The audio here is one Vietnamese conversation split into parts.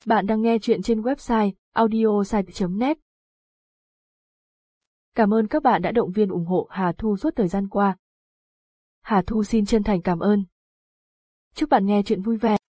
Bạn đang nghe chuyện trên website audiosite.net. Cảm ơn các bạn đã động viên ủng hộ Hà Thu suốt thời gian qua. Hà Thu xin chân thành cảm ơn. Chúc bạn nghe chuyện vui vẻ.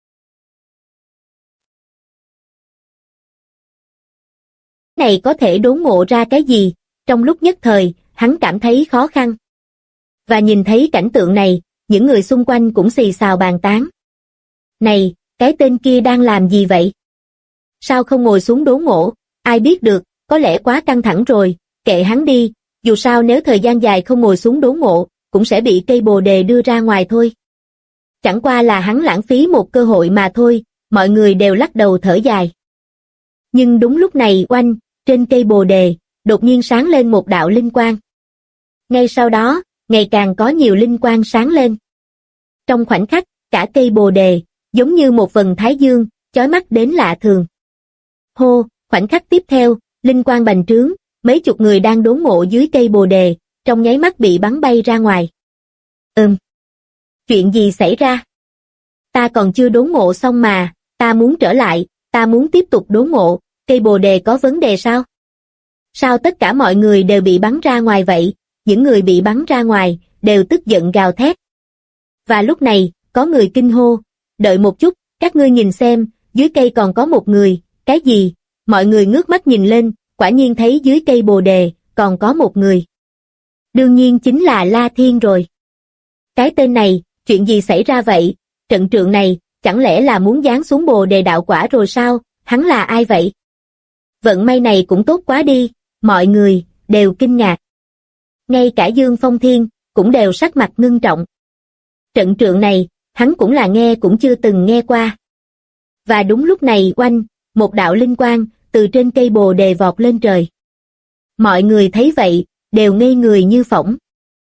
Này có thể đốn ngộ ra cái gì? Trong lúc nhất thời, hắn cảm thấy khó khăn. Và nhìn thấy cảnh tượng này, những người xung quanh cũng xì xào bàn tán. Này, cái tên kia đang làm gì vậy? Sao không ngồi xuống đốn ngộ? Ai biết được, có lẽ quá căng thẳng rồi, kệ hắn đi, dù sao nếu thời gian dài không ngồi xuống đốn ngộ, cũng sẽ bị cây bồ đề đưa ra ngoài thôi. Chẳng qua là hắn lãng phí một cơ hội mà thôi, mọi người đều lắc đầu thở dài. Nhưng đúng lúc này oanh, trên cây bồ đề, đột nhiên sáng lên một đạo linh quang. Ngay sau đó, ngày càng có nhiều linh quang sáng lên. Trong khoảnh khắc, cả cây bồ đề, giống như một vầng thái dương, chói mắt đến lạ thường. Hô, khoảnh khắc tiếp theo, linh quang bành trướng, mấy chục người đang đốn ngộ dưới cây bồ đề, trong nháy mắt bị bắn bay ra ngoài. Chuyện gì xảy ra? Ta còn chưa đốn ngộ xong mà, ta muốn trở lại, ta muốn tiếp tục đốn ngộ, cây bồ đề có vấn đề sao? Sao tất cả mọi người đều bị bắn ra ngoài vậy? Những người bị bắn ra ngoài, đều tức giận gào thét. Và lúc này, có người kinh hô, đợi một chút, các ngươi nhìn xem, dưới cây còn có một người, cái gì? Mọi người ngước mắt nhìn lên, quả nhiên thấy dưới cây bồ đề, còn có một người. Đương nhiên chính là La Thiên rồi. Cái tên này, chuyện gì xảy ra vậy? Trận trượng này, chẳng lẽ là muốn giáng xuống bồ đề đạo quả rồi sao? Hắn là ai vậy? Vận may này cũng tốt quá đi, mọi người, đều kinh ngạc. Ngay cả Dương Phong Thiên, cũng đều sắc mặt ngưng trọng. Trận trượng này, hắn cũng là nghe cũng chưa từng nghe qua. Và đúng lúc này oanh, một đạo linh quang, từ trên cây bồ đề vọt lên trời. Mọi người thấy vậy, đều ngây người như phỏng.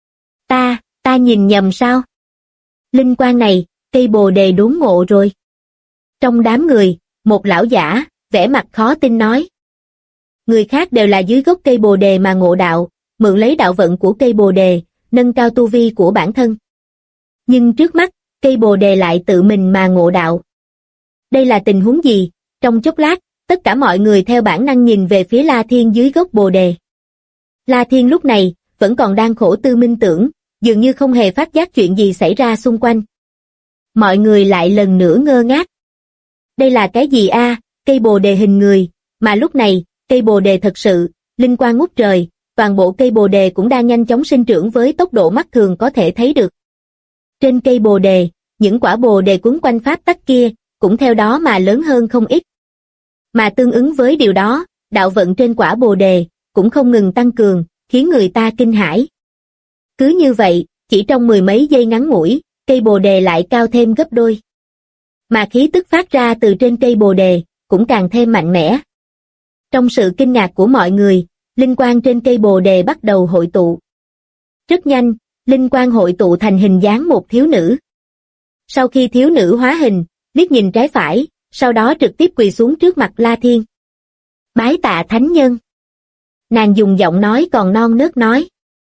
Ta nhìn nhầm sao? Linh quang này, cây bồ đề đốn ngộ rồi. Trong đám người, một lão giả, vẻ mặt khó tin nói. Người khác đều là dưới gốc cây bồ đề mà ngộ đạo, mượn lấy đạo vận của cây bồ đề, nâng cao tu vi của bản thân. Nhưng trước mắt, cây bồ đề lại tự mình mà ngộ đạo. Đây là tình huống gì? Trong chốc lát, tất cả mọi người theo bản năng nhìn về phía La Thiên dưới gốc bồ đề. La Thiên lúc này, vẫn còn đang khổ tư minh tưởng, dường như không hề phát giác chuyện gì xảy ra xung quanh. Mọi người lại lần nữa ngơ ngác. Đây là cái gì a? Cây bồ đề hình người, mà lúc này, cây bồ đề thật sự, linh quang ngút trời, toàn bộ cây bồ đề cũng đang nhanh chóng sinh trưởng với tốc độ mắt thường có thể thấy được. Trên cây bồ đề, những quả bồ đề quấn quanh pháp tắc kia, cũng theo đó mà lớn hơn không ít. Mà tương ứng với điều đó, đạo vận trên quả bồ đề, cũng không ngừng tăng cường, khiến người ta kinh hãi. Cứ như vậy, chỉ trong mười mấy giây ngắn ngủi, cây bồ đề lại cao thêm gấp đôi. Mà khí tức phát ra từ trên cây bồ đề, cũng càng thêm mạnh mẽ. Trong sự kinh ngạc của mọi người, linh quang trên cây bồ đề bắt đầu hội tụ. Rất nhanh, linh quang hội tụ thành hình dáng một thiếu nữ. Sau khi thiếu nữ hóa hình, liếc nhìn trái phải, sau đó trực tiếp quỳ xuống trước mặt La Thiên. Bái tạ thánh nhân. Nàng dùng giọng nói còn non nớt nói.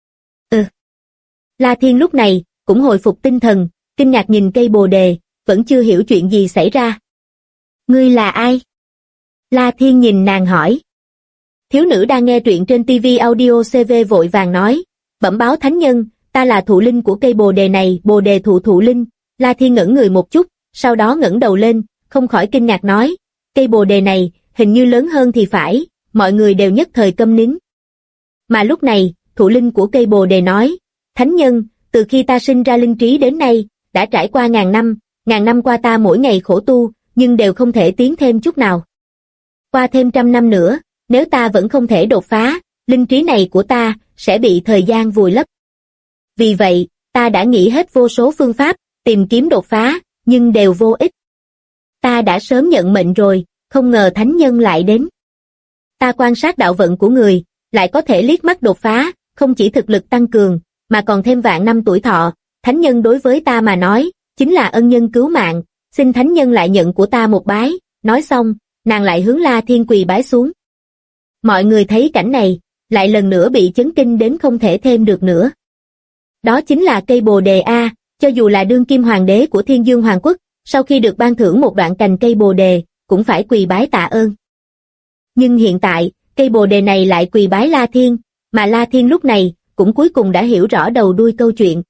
La Thiên lúc này, cũng hồi phục tinh thần, kinh ngạc nhìn cây bồ đề, vẫn chưa hiểu chuyện gì xảy ra. Ngươi là ai? La Thiên nhìn nàng hỏi. Thiếu nữ đang nghe truyện trên TV Audio CV vội vàng nói, bẩm báo thánh nhân, ta là thụ linh của cây bồ đề này, bồ đề thụ linh. La Thiên ngẩn người một chút, sau đó ngẩng đầu lên, không khỏi kinh ngạc nói, cây bồ đề này, hình như lớn hơn thì phải, mọi người đều nhất thời câm nín. Mà lúc này, thụ linh của cây bồ đề nói, thánh nhân, từ khi ta sinh ra linh trí đến nay, đã trải qua ngàn năm qua ta mỗi ngày khổ tu, nhưng đều không thể tiến thêm chút nào. Qua thêm 100 năm nữa, nếu ta vẫn không thể đột phá, linh trí này của ta sẽ bị thời gian vùi lấp. Vì vậy, ta đã nghĩ hết vô số phương pháp, tìm kiếm đột phá, nhưng đều vô ích. Ta đã sớm nhận mệnh rồi, không ngờ thánh nhân lại đến. Ta quan sát đạo vận của người, lại có thể liếc mắt đột phá, không chỉ thực lực tăng cường, mà còn thêm vạn năm tuổi thọ. Thánh nhân đối với ta mà nói, chính là ân nhân cứu mạng, xin thánh nhân lại nhận của ta một bái. Nói xong, nàng lại hướng La Thiên quỳ bái xuống. Mọi người thấy cảnh này, lại lần nữa bị chấn kinh đến không thể thêm được nữa. Đó chính là cây bồ đề a, cho dù là đương kim hoàng đế của Thiên Dương Hoàng Quốc, sau khi được ban thưởng một đoạn cành cây bồ đề, cũng phải quỳ bái tạ ơn. Nhưng hiện tại, cây bồ đề này lại quỳ bái La Thiên, mà La Thiên lúc này cũng cuối cùng đã hiểu rõ đầu đuôi câu chuyện.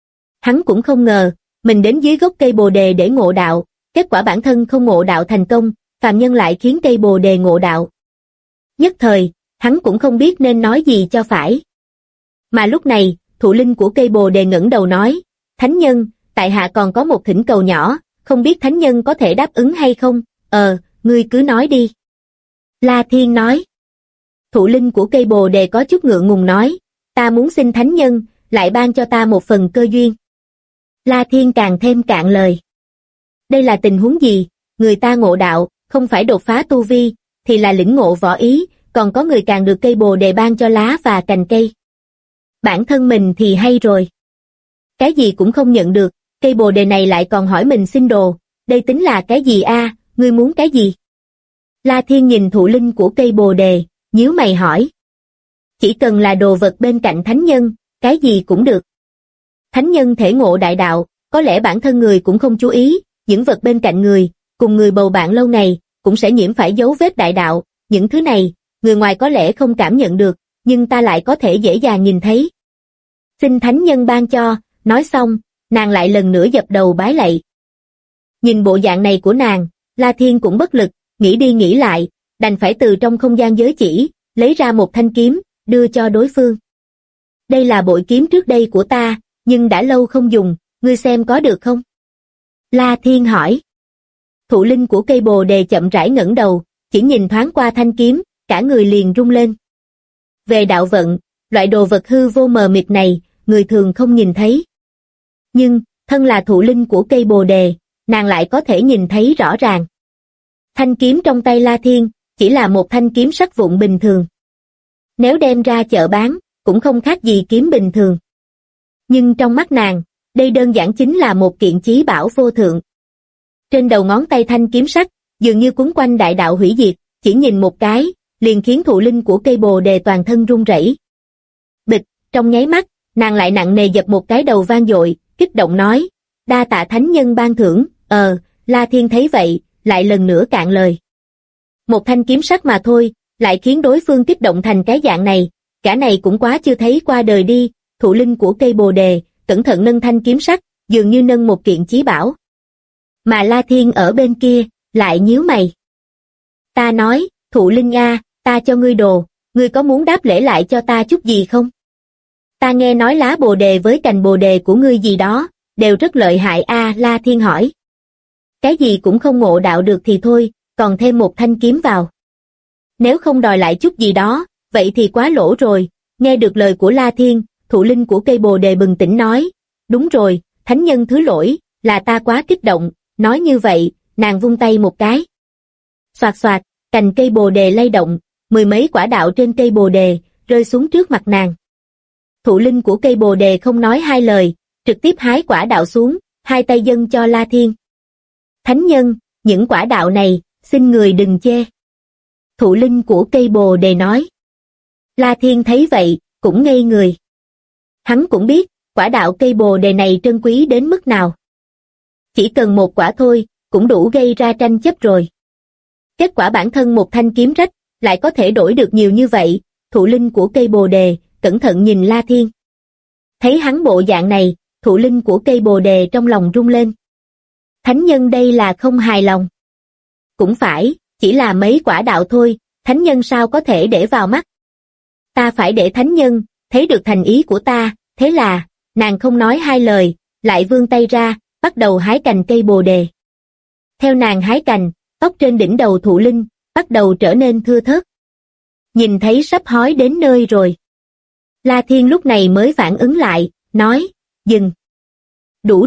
Hắn cũng không ngờ, mình đến dưới gốc cây bồ đề để ngộ đạo, kết quả bản thân không ngộ đạo thành công, phàm nhân lại khiến cây bồ đề ngộ đạo. Nhất thời, hắn cũng không biết nên nói gì cho phải. Mà lúc này, thụ linh của cây bồ đề ngẩng đầu nói, Thánh nhân, tại hạ còn có một thỉnh cầu nhỏ, không biết Thánh nhân có thể đáp ứng hay không? Ngươi cứ nói đi. La Thiên nói. Thụ linh của cây bồ đề có chút ngượng ngùng nói, ta muốn xin Thánh nhân, lại ban cho ta một phần cơ duyên. La Thiên càng thêm cạn lời. Đây là tình huống gì? Người ta ngộ đạo, không phải đột phá tu vi, thì là lĩnh ngộ võ ý, còn có người càng được cây bồ đề ban cho lá và cành cây. Bản thân mình thì hay rồi. Cái gì cũng không nhận được, cây bồ đề này lại còn hỏi mình xin đồ, đây tính là cái gì a? Ngươi muốn cái gì? La Thiên nhìn thụ linh của cây bồ đề, nhíu mày hỏi. Chỉ cần là đồ vật bên cạnh thánh nhân, cái gì cũng được. Thánh nhân thể ngộ đại đạo, có lẽ bản thân người cũng không chú ý, những vật bên cạnh người, cùng người bầu bạn lâu ngày, cũng sẽ nhiễm phải dấu vết đại đạo, những thứ này, người ngoài có lẽ không cảm nhận được, nhưng ta lại có thể dễ dàng nhìn thấy. Xin thánh nhân ban cho, nói xong, nàng lại lần nữa dập đầu bái lạy. Nhìn bộ dạng này của nàng, La Thiên cũng bất lực, nghĩ đi nghĩ lại, đành phải từ trong không gian giới chỉ, lấy ra một thanh kiếm, đưa cho đối phương. Đây là bội kiếm trước đây của ta, nhưng đã lâu không dùng, ngươi xem có được không? La Thiên hỏi. Thụ linh của cây bồ đề chậm rãi ngẩng đầu, chỉ nhìn thoáng qua thanh kiếm, cả người liền rung lên. Về đạo vận, loại đồ vật hư vô mờ mịt này, người thường không nhìn thấy. Nhưng, thân là thụ linh của cây bồ đề, nàng lại có thể nhìn thấy rõ ràng. Thanh kiếm trong tay La Thiên, chỉ là một thanh kiếm sắt vụn bình thường. Nếu đem ra chợ bán, cũng không khác gì kiếm bình thường. Nhưng trong mắt nàng, đây đơn giản chính là một kiện chí bảo vô thượng. Trên đầu ngón tay thanh kiếm sắt, dường như quấn quanh đại đạo hủy diệt, chỉ nhìn một cái, liền khiến thụ linh của cây bồ đề toàn thân run rẩy. Bịch, trong nháy mắt, nàng lại nặng nề dập một cái đầu vang dội, kích động nói, đa tạ thánh nhân ban thưởng. La Thiên thấy vậy, lại lần nữa cạn lời. Một thanh kiếm sắt mà thôi, lại khiến đối phương kích động thành cái dạng này, cả này cũng quá chưa thấy qua đời đi. Thụ linh của cây bồ đề, cẩn thận nâng thanh kiếm sắt, dường như nâng một kiện chí bảo. Mà La Thiên ở bên kia, lại nhíu mày. Ta nói, thụ linh a, ta cho ngươi đồ, ngươi có muốn đáp lễ lại cho ta chút gì không? Ta nghe nói lá bồ đề với cành bồ đề của ngươi gì đó, đều rất lợi hại a. La Thiên hỏi. Cái gì cũng không ngộ đạo được thì thôi, còn thêm một thanh kiếm vào. Nếu không đòi lại chút gì đó, vậy thì quá lỗ rồi. Nghe được lời của La Thiên, thụ linh của cây bồ đề bừng tỉnh nói, đúng rồi, thánh nhân thứ lỗi, là ta quá kích động. Nói như vậy, nàng vung tay một cái. Xoạt xoạt, cành cây bồ đề lay động, mười mấy quả đạo trên cây bồ đề, rơi xuống trước mặt nàng. Thụ linh của cây bồ đề không nói hai lời, trực tiếp hái quả đạo xuống, hai tay dâng cho La Thiên. Thánh nhân, những quả đạo này, xin người đừng chê. Thụ linh của cây bồ đề nói. La Thiên thấy vậy, cũng ngây người. Hắn cũng biết, quả đạo cây bồ đề này trân quý đến mức nào. Chỉ cần một quả thôi, cũng đủ gây ra tranh chấp rồi. Kết quả bản thân một thanh kiếm rách, lại có thể đổi được nhiều như vậy. Thụ linh của cây bồ đề, cẩn thận nhìn La Thiên. Thấy hắn bộ dạng này, thụ linh của cây bồ đề trong lòng rung lên. Thánh nhân đây là không hài lòng. Cũng phải, chỉ là mấy quả đạo thôi, thánh nhân sao có thể để vào mắt. Ta phải để thánh nhân, thấy được thành ý của ta, thế là, nàng không nói hai lời, lại vươn tay ra, bắt đầu hái cành cây bồ đề. Theo nàng hái cành, tóc trên đỉnh đầu thụ linh, bắt đầu trở nên thưa thớt. Nhìn thấy sắp hói đến nơi rồi. La Thiên lúc này mới phản ứng lại, nói, dừng. Đủ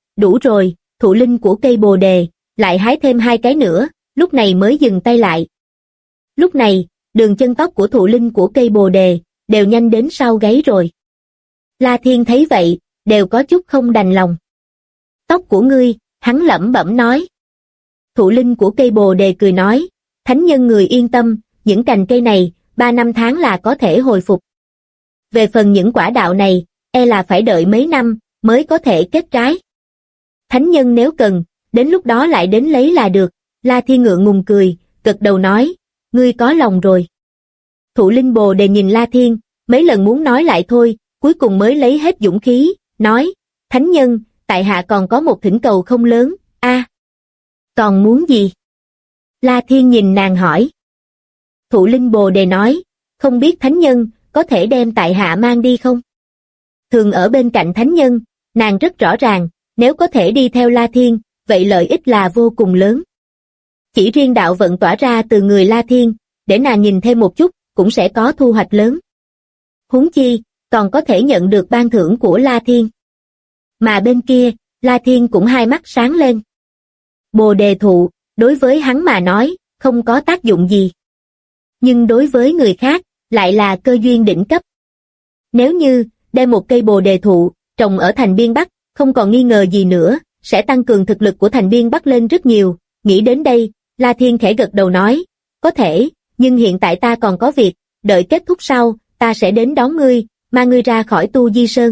rồi, thụ linh của cây bồ đề, lại hái thêm hai cái nữa, lúc này mới dừng tay lại. Lúc này, đường chân tóc của thụ linh của cây bồ đề, đều nhanh đến sau gáy rồi. La Thiên thấy vậy, đều có chút không đành lòng. Tóc của ngươi, hắn lẩm bẩm nói. Thụ linh của cây bồ đề cười nói, thánh nhân người yên tâm, những cành cây này, 3 năm tháng là có thể hồi phục. Về phần những quả đạo này, e là phải đợi mấy năm, mới có thể kết trái. Thánh nhân nếu cần, đến lúc đó lại đến lấy là được. La Thiên ngượng ngùng cười, gật đầu nói, ngươi có lòng rồi. Thụ Linh Bồ Đề nhìn La Thiên, mấy lần muốn nói lại thôi, cuối cùng mới lấy hết dũng khí, nói, thánh nhân, tại hạ còn có một thỉnh cầu không lớn, còn muốn gì? La Thiên nhìn nàng hỏi. Thụ Linh Bồ Đề nói, không biết thánh nhân, có thể đem tại hạ mang đi không? Thường ở bên cạnh thánh nhân, nàng rất rõ ràng, nếu có thể đi theo La Thiên, vậy lợi ích là vô cùng lớn. Chỉ riêng đạo vận tỏa ra từ người La Thiên, để nàng nhìn thêm một chút, cũng sẽ có thu hoạch lớn. Huống chi, còn có thể nhận được ban thưởng của La Thiên. Mà bên kia, La Thiên cũng hai mắt sáng lên. Bồ đề thụ, đối với hắn mà nói, không có tác dụng gì. Nhưng đối với người khác, lại là cơ duyên đỉnh cấp. Nếu như, đem một cây bồ đề thụ, trồng ở thành Biên Bắc, không còn nghi ngờ gì nữa, sẽ tăng cường thực lực của thành Biên Bắc lên rất nhiều. Nghĩ đến đây, La Thiên khẽ gật đầu nói, có thể, nhưng hiện tại ta còn có việc, đợi kết thúc sau, ta sẽ đến đón ngươi, mang ngươi ra khỏi Tu Di Sơn.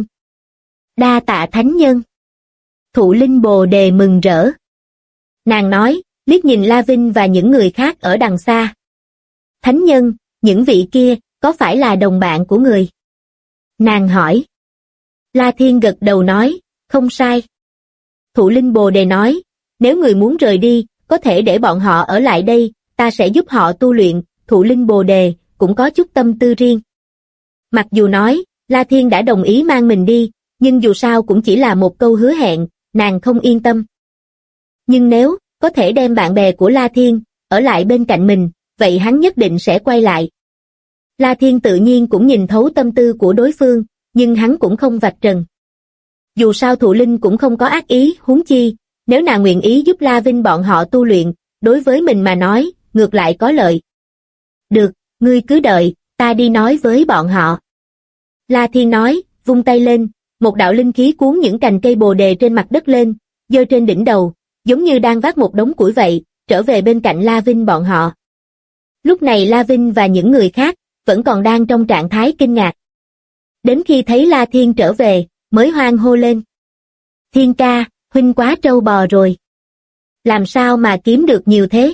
Đa tạ thánh nhân. Thụ Linh Bồ Đề mừng rỡ. Nàng nói, liếc nhìn La Vinh và những người khác ở đằng xa. Thánh nhân, những vị kia, có phải là đồng bạn của người? Nàng hỏi. La Thiên gật đầu nói, không sai. Thụ Linh Bồ Đề nói, nếu người muốn rời đi, có thể để bọn họ ở lại đây, ta sẽ giúp họ tu luyện. Thụ Linh Bồ Đề cũng có chút tâm tư riêng. Mặc dù nói, La Thiên đã đồng ý mang mình đi, nhưng dù sao cũng chỉ là một câu hứa hẹn, nàng không yên tâm. Nhưng nếu có thể đem bạn bè của La Thiên ở lại bên cạnh mình, vậy hắn nhất định sẽ quay lại. La Thiên tự nhiên cũng nhìn thấu tâm tư của đối phương, nhưng hắn cũng không vạch trần. Dù sao Thụ Linh cũng không có ác ý, huống chi, nếu nàng nguyện ý giúp La Vinh bọn họ tu luyện, đối với mình mà nói, ngược lại có lợi. Được, ngươi cứ đợi, ta đi nói với bọn họ. La Thiên nói, vung tay lên, một đạo linh khí cuốn những cành cây bồ đề trên mặt đất lên, giơ trên đỉnh đầu, giống như đang vác một đống củi vậy, trở về bên cạnh La Vinh bọn họ. Lúc này La Vinh và những người khác, vẫn còn đang trong trạng thái kinh ngạc. Đến khi thấy La Thiên trở về, mới hoan hô lên. Thiên ca, huynh quá trâu bò rồi. Làm sao mà kiếm được nhiều thế?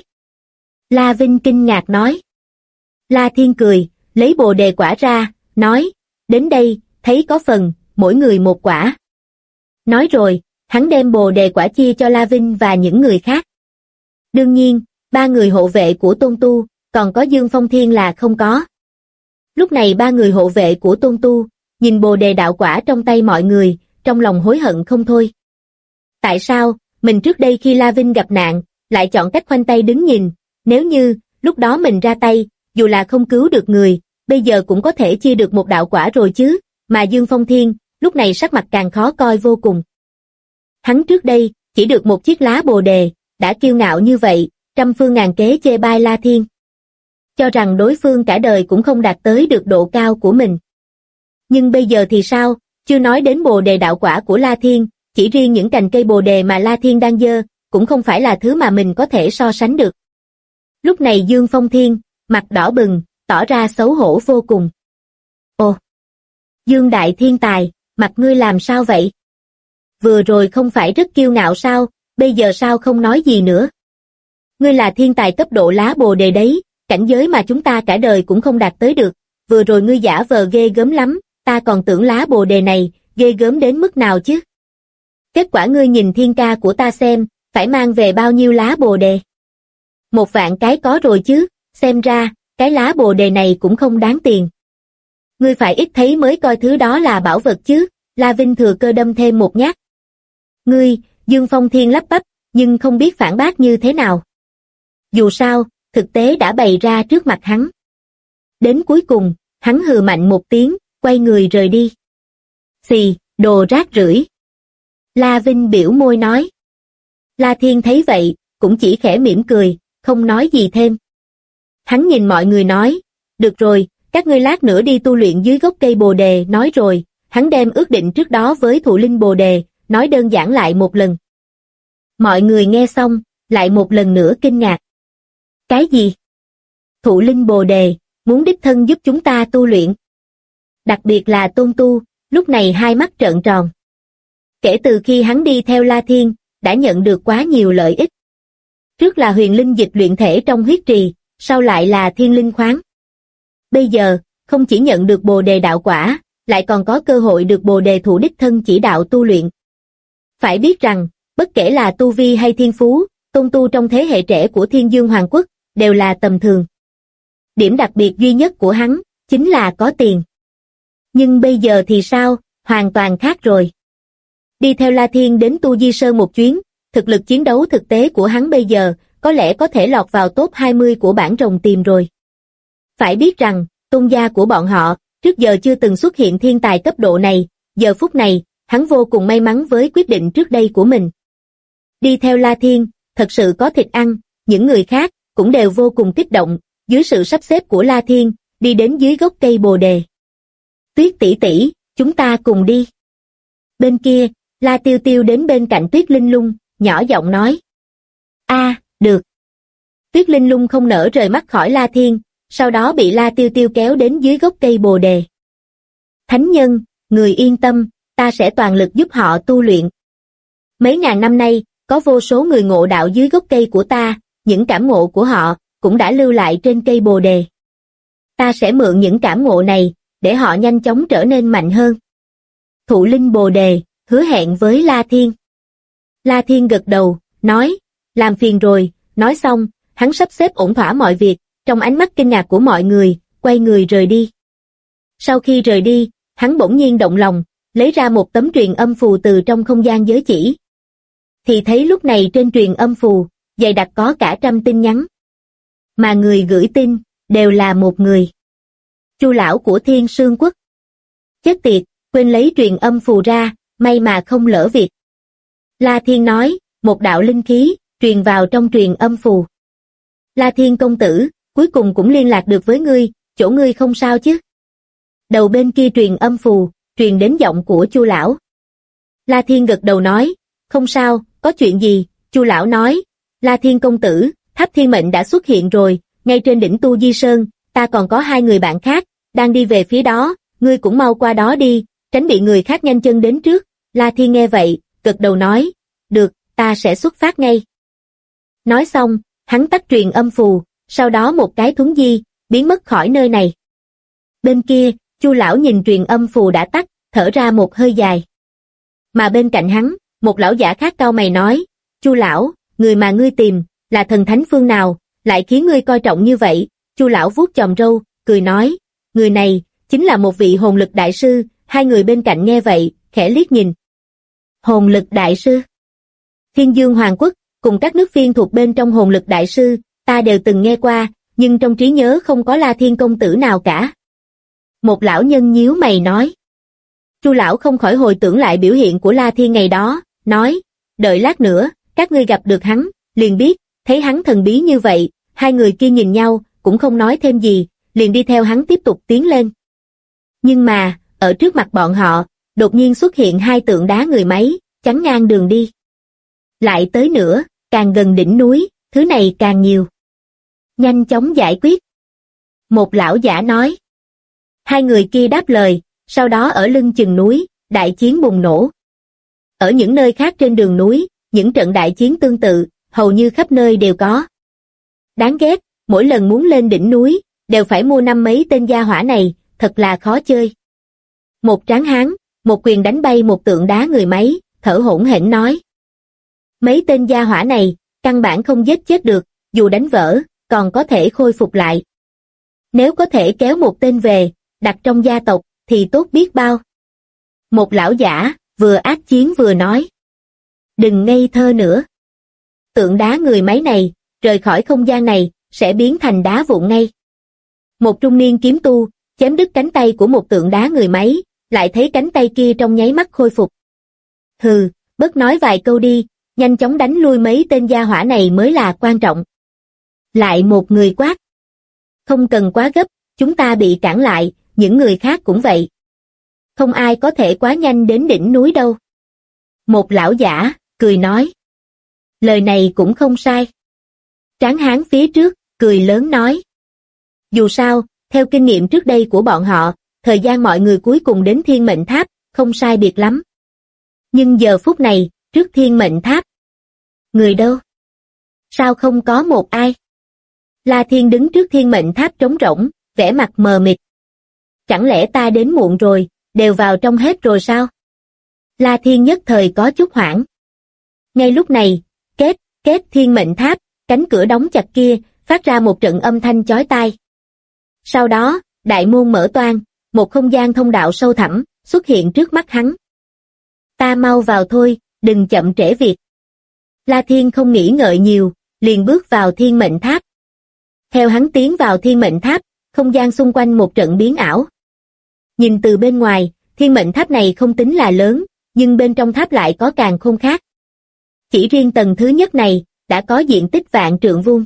La Vinh kinh ngạc nói. La Thiên cười, lấy bồ đề quả ra, nói, đến đây, thấy có phần, mỗi người một quả. Nói rồi, hắn đem bồ đề quả chia cho La Vinh và những người khác. Đương nhiên, 3 người hộ vệ của Tôn Tu, còn có Dương Phong Thiên là không có. Lúc này 3 người hộ vệ của Tôn Tu, nhìn bồ đề đạo quả trong tay mọi người, trong lòng hối hận không thôi. Tại sao, mình trước đây khi La Vinh gặp nạn, lại chọn cách khoanh tay đứng nhìn, nếu như, lúc đó mình ra tay, dù là không cứu được người, bây giờ cũng có thể chia được một đạo quả rồi chứ, mà Dương Phong Thiên, lúc này sắc mặt càng khó coi vô cùng. Hắn trước đây, chỉ được một chiếc lá bồ đề, đã kiêu ngạo như vậy, trăm phương ngàn kế chê bai La Thiên. Cho rằng đối phương cả đời cũng không đạt tới được độ cao của mình. Nhưng bây giờ thì sao, chưa nói đến bồ đề đạo quả của La Thiên, chỉ riêng những cành cây bồ đề mà La Thiên đang giơ, cũng không phải là thứ mà mình có thể so sánh được. Lúc này Dương Phong Thiên, mặt đỏ bừng, tỏ ra xấu hổ vô cùng. Ồ! Dương Đại Thiên Tài, mặt ngươi làm sao vậy? Vừa rồi không phải rất kiêu ngạo sao, bây giờ sao không nói gì nữa? Ngươi là thiên tài cấp độ lá bồ đề đấy, cảnh giới mà chúng ta cả đời cũng không đạt tới được. Vừa rồi ngươi giả vờ ghê gớm lắm, ta còn tưởng lá bồ đề này, ghê gớm đến mức nào chứ? Kết quả ngươi nhìn thiên ca của ta xem, phải mang về bao nhiêu lá bồ đề? 1 vạn cái có rồi chứ, xem ra, cái lá bồ đề này cũng không đáng tiền. Ngươi phải ít thấy mới coi thứ đó là bảo vật chứ, La Vinh thừa cơ đâm thêm một nhát. Ngươi, Dương Phong Thiên lắp bắp, nhưng không biết phản bác như thế nào. Dù sao, thực tế đã bày ra trước mặt hắn. Đến cuối cùng, hắn hừ mạnh một tiếng, quay người rời đi. Xì, đồ rác rưởi. La Vinh biểu môi nói. La Thiên thấy vậy, cũng chỉ khẽ mỉm cười, không nói gì thêm. Hắn nhìn mọi người nói, được rồi, các ngươi lát nữa đi tu luyện dưới gốc cây bồ đề. Nói rồi, hắn đem ước định trước đó với Thụ Linh Bồ Đề, nói đơn giản lại một lần. Mọi người nghe xong, lại một lần nữa kinh ngạc. Cái gì? Thụ Linh Bồ Đề, muốn đích thân giúp chúng ta tu luyện. Đặc biệt là Tôn Tu, lúc này hai mắt trợn tròn. Kể từ khi hắn đi theo La Thiên, đã nhận được quá nhiều lợi ích. Trước là huyền linh dịch luyện thể trong huyết trì, sau lại là thiên linh khoáng. Bây giờ, không chỉ nhận được bồ đề đạo quả, lại còn có cơ hội được bồ đề thụ đích thân chỉ đạo tu luyện. Phải biết rằng, bất kể là tu vi hay thiên phú, tôn tu trong thế hệ trẻ của Thiên Dương Hoàng Quốc, đều là tầm thường. Điểm đặc biệt duy nhất của hắn, chính là có tiền. Nhưng bây giờ thì sao, hoàn toàn khác rồi. Đi theo La Thiên đến Tu Di Sơn một chuyến, thực lực chiến đấu thực tế của hắn bây giờ, có lẽ có thể lọt vào top 20 của bảng rồng tìm rồi. Phải biết rằng, tôn gia của bọn họ, trước giờ chưa từng xuất hiện thiên tài cấp độ này, giờ phút này, hắn vô cùng may mắn với quyết định trước đây của mình. Đi theo La Thiên, thật sự có thịt ăn, những người khác, cũng đều vô cùng kích động, dưới sự sắp xếp của La Thiên, đi đến dưới gốc cây bồ đề. Tuyết tỷ tỷ, chúng ta cùng đi. Bên kia, La Tiêu Tiêu đến bên cạnh Tuyết Linh Lung, nhỏ giọng nói. Được. Tuyết Linh Lung không nỡ rời mắt khỏi La Thiên, sau đó bị La Tiêu Tiêu kéo đến dưới gốc cây bồ đề. Thánh nhân, người yên tâm, ta sẽ toàn lực giúp họ tu luyện. Mấy ngàn năm nay, có vô số người ngộ đạo dưới gốc cây của ta, những cảm ngộ của họ, cũng đã lưu lại trên cây bồ đề. Ta sẽ mượn những cảm ngộ này, để họ nhanh chóng trở nên mạnh hơn. Thụ linh bồ đề, hứa hẹn với La Thiên. La Thiên gật đầu, nói, làm phiền rồi, nói xong, hắn sắp xếp ổn thỏa mọi việc, trong ánh mắt kinh ngạc của mọi người, quay người rời đi. Sau khi rời đi, hắn bỗng nhiên động lòng, lấy ra một tấm truyền âm phù từ trong không gian giới chỉ. Thì thấy lúc này trên truyền âm phù, dày đặc có cả trăm tin nhắn. Mà người gửi tin, đều là một người. Chu lão của Thiên Sương Quốc. Chết tiệt, quên lấy truyền âm phù ra, may mà không lỡ việc. La Thiên nói, một đạo linh khí, truyền vào trong truyền âm phù. La Thiên công tử, cuối cùng cũng liên lạc được với ngươi, chỗ ngươi không sao chứ? Đầu bên kia truyền âm phù, truyền đến giọng của Chu lão. La Thiên gật đầu nói, không sao, có chuyện gì? Chu lão nói, La Thiên công tử, Tháp Thiên Mệnh đã xuất hiện rồi, ngay trên đỉnh Tu Di Sơn, ta còn có 2 người bạn khác, đang đi về phía đó, ngươi cũng mau qua đó đi, tránh bị người khác nhanh chân đến trước. La Thiên nghe vậy, gật đầu nói, được, ta sẽ xuất phát ngay. Nói xong, hắn tắt truyền âm phù, sau đó một cái thuấn di, biến mất khỏi nơi này. Bên kia, Chu lão nhìn truyền âm phù đã tắt, thở ra một hơi dài. Mà bên cạnh hắn, một lão giả khác cau mày nói, Chu lão, người mà ngươi tìm, là thần thánh phương nào, lại khiến ngươi coi trọng như vậy? Chu lão vuốt chòm râu, cười nói, người này, chính là một vị hồn lực đại sư. Hai người bên cạnh nghe vậy, khẽ liếc nhìn. Hồn lực đại sư? Thiên Dương Hoàng Quốc, cùng các nước phiên thuộc bên trong hồn lực đại sư, ta đều từng nghe qua, nhưng trong trí nhớ không có La Thiên công tử nào cả. Một lão nhân nhíu mày nói. Chu lão không khỏi hồi tưởng lại biểu hiện của La Thiên ngày đó, nói, đợi lát nữa, các ngươi gặp được hắn, liền biết, thấy hắn thần bí như vậy, hai người kia nhìn nhau, cũng không nói thêm gì, liền đi theo hắn tiếp tục tiến lên. Nhưng mà, ở trước mặt bọn họ, đột nhiên xuất hiện 2 tượng đá người máy, chắn ngang đường đi. Lại tới nữa, càng gần đỉnh núi, thứ này càng nhiều. Nhanh chóng giải quyết. Một lão giả nói. Hai người kia đáp lời, sau đó ở lưng chừng núi, đại chiến bùng nổ. Ở những nơi khác trên đường núi, những trận đại chiến tương tự, hầu như khắp nơi đều có. Đáng ghét, mỗi lần muốn lên đỉnh núi, đều phải mua 5 mấy tên gia hỏa này, thật là khó chơi. Một tráng hán, một quyền đánh bay một tượng đá người máy, thở hổn hển nói. Mấy tên gia hỏa này, căn bản không giết chết được, dù đánh vỡ, còn có thể khôi phục lại. Nếu có thể kéo một tên về, đặt trong gia tộc, thì tốt biết bao. Một lão giả, vừa ác chiến vừa nói. Đừng ngây thơ nữa. Tượng đá người máy này, rời khỏi không gian này, sẽ biến thành đá vụn ngay. Một trung niên kiếm tu, chém đứt cánh tay của một tượng đá người máy, lại thấy cánh tay kia trong nháy mắt khôi phục. Hừ, bớt nói vài câu đi, nhanh chóng đánh lui mấy tên gia hỏa này mới là quan trọng. Lại một người quát. Không cần quá gấp, chúng ta bị cản lại, những người khác cũng vậy. Không ai có thể quá nhanh đến đỉnh núi đâu. Một lão giả, cười nói. Lời này cũng không sai. Tráng hán phía trước, cười lớn nói. Dù sao, theo kinh nghiệm trước đây của bọn họ, thời gian mọi người cuối cùng đến Thiên Mệnh Tháp, không sai biệt lắm. Nhưng giờ phút này, trước Thiên Mệnh Tháp. Người đâu? Sao không có một ai? La Thiên đứng trước thiên mệnh tháp trống rỗng, vẻ mặt mờ mịt. Chẳng lẽ ta đến muộn rồi, đều vào trong hết rồi sao? La Thiên nhất thời có chút hoảng. Ngay lúc này, kết thiên mệnh tháp, cánh cửa đóng chặt kia, phát ra một trận âm thanh chói tai. Sau đó, đại môn mở toang, một không gian thông đạo sâu thẳm, xuất hiện trước mắt hắn. Ta mau vào thôi, đừng chậm trễ việc. La Thiên không nghĩ ngợi nhiều, liền bước vào thiên mệnh tháp. Theo hắn tiến vào thiên mệnh tháp, không gian xung quanh một trận biến ảo. Nhìn từ bên ngoài, thiên mệnh tháp này không tính là lớn, nhưng bên trong tháp lại có càn khôn khác. Chỉ riêng tầng thứ nhất này, đã có diện tích vạn trượng vuông.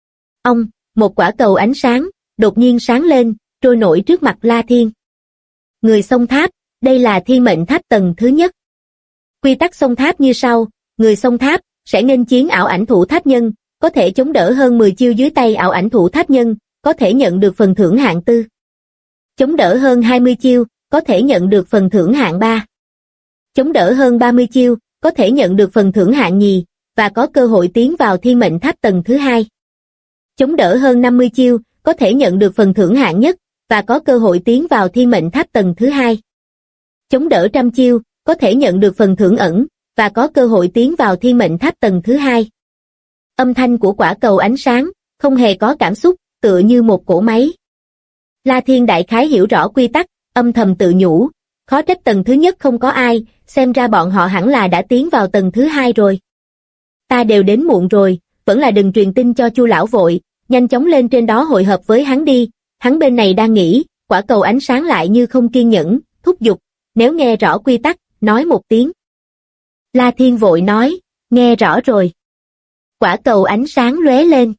Một quả cầu ánh sáng, đột nhiên sáng lên, trôi nổi trước mặt La Thiên. Người xông tháp, đây là thiên mệnh tháp tầng thứ nhất. Quy tắc xông tháp như sau, người xông tháp, sẽ nghênh chiến ảo ảnh thủ tháp nhân, có thể chống đỡ hơn 10 chiêu dưới tay ảo ảnh thủ tháp nhân, có thể nhận được phần thưởng hạng tư. Chống đỡ hơn 20 chiêu, có thể nhận được phần thưởng hạng 3. Chống đỡ hơn 30 chiêu, có thể nhận được phần thưởng hạng nhì, và có cơ hội tiến vào thiên mệnh tháp tầng thứ hai. Chống đỡ hơn 50 chiêu, có thể nhận được phần thưởng hạng nhất, và có cơ hội tiến vào thiên mệnh tháp tầng thứ hai. Chống đỡ trăm chiêu, có thể nhận được phần thưởng ẩn, và có cơ hội tiến vào thiên mệnh tháp tầng thứ hai. Âm thanh của quả cầu ánh sáng, không hề có cảm xúc, tựa như một cỗ máy. La Thiên đại khái hiểu rõ quy tắc, âm thầm tự nhủ, khó trách tầng thứ nhất không có ai, xem ra bọn họ hẳn là đã tiến vào tầng thứ hai rồi. Ta đều đến muộn rồi, vẫn là đừng truyền tin cho Chu lão vội, nhanh chóng lên trên đó hội hợp với hắn đi, hắn bên này đang nghĩ, quả cầu ánh sáng lại như không kiên nhẫn, thúc giục, nếu nghe rõ quy tắc, nói một tiếng. La Thiên vội nói, nghe rõ rồi. Quả cầu ánh sáng lóe lên.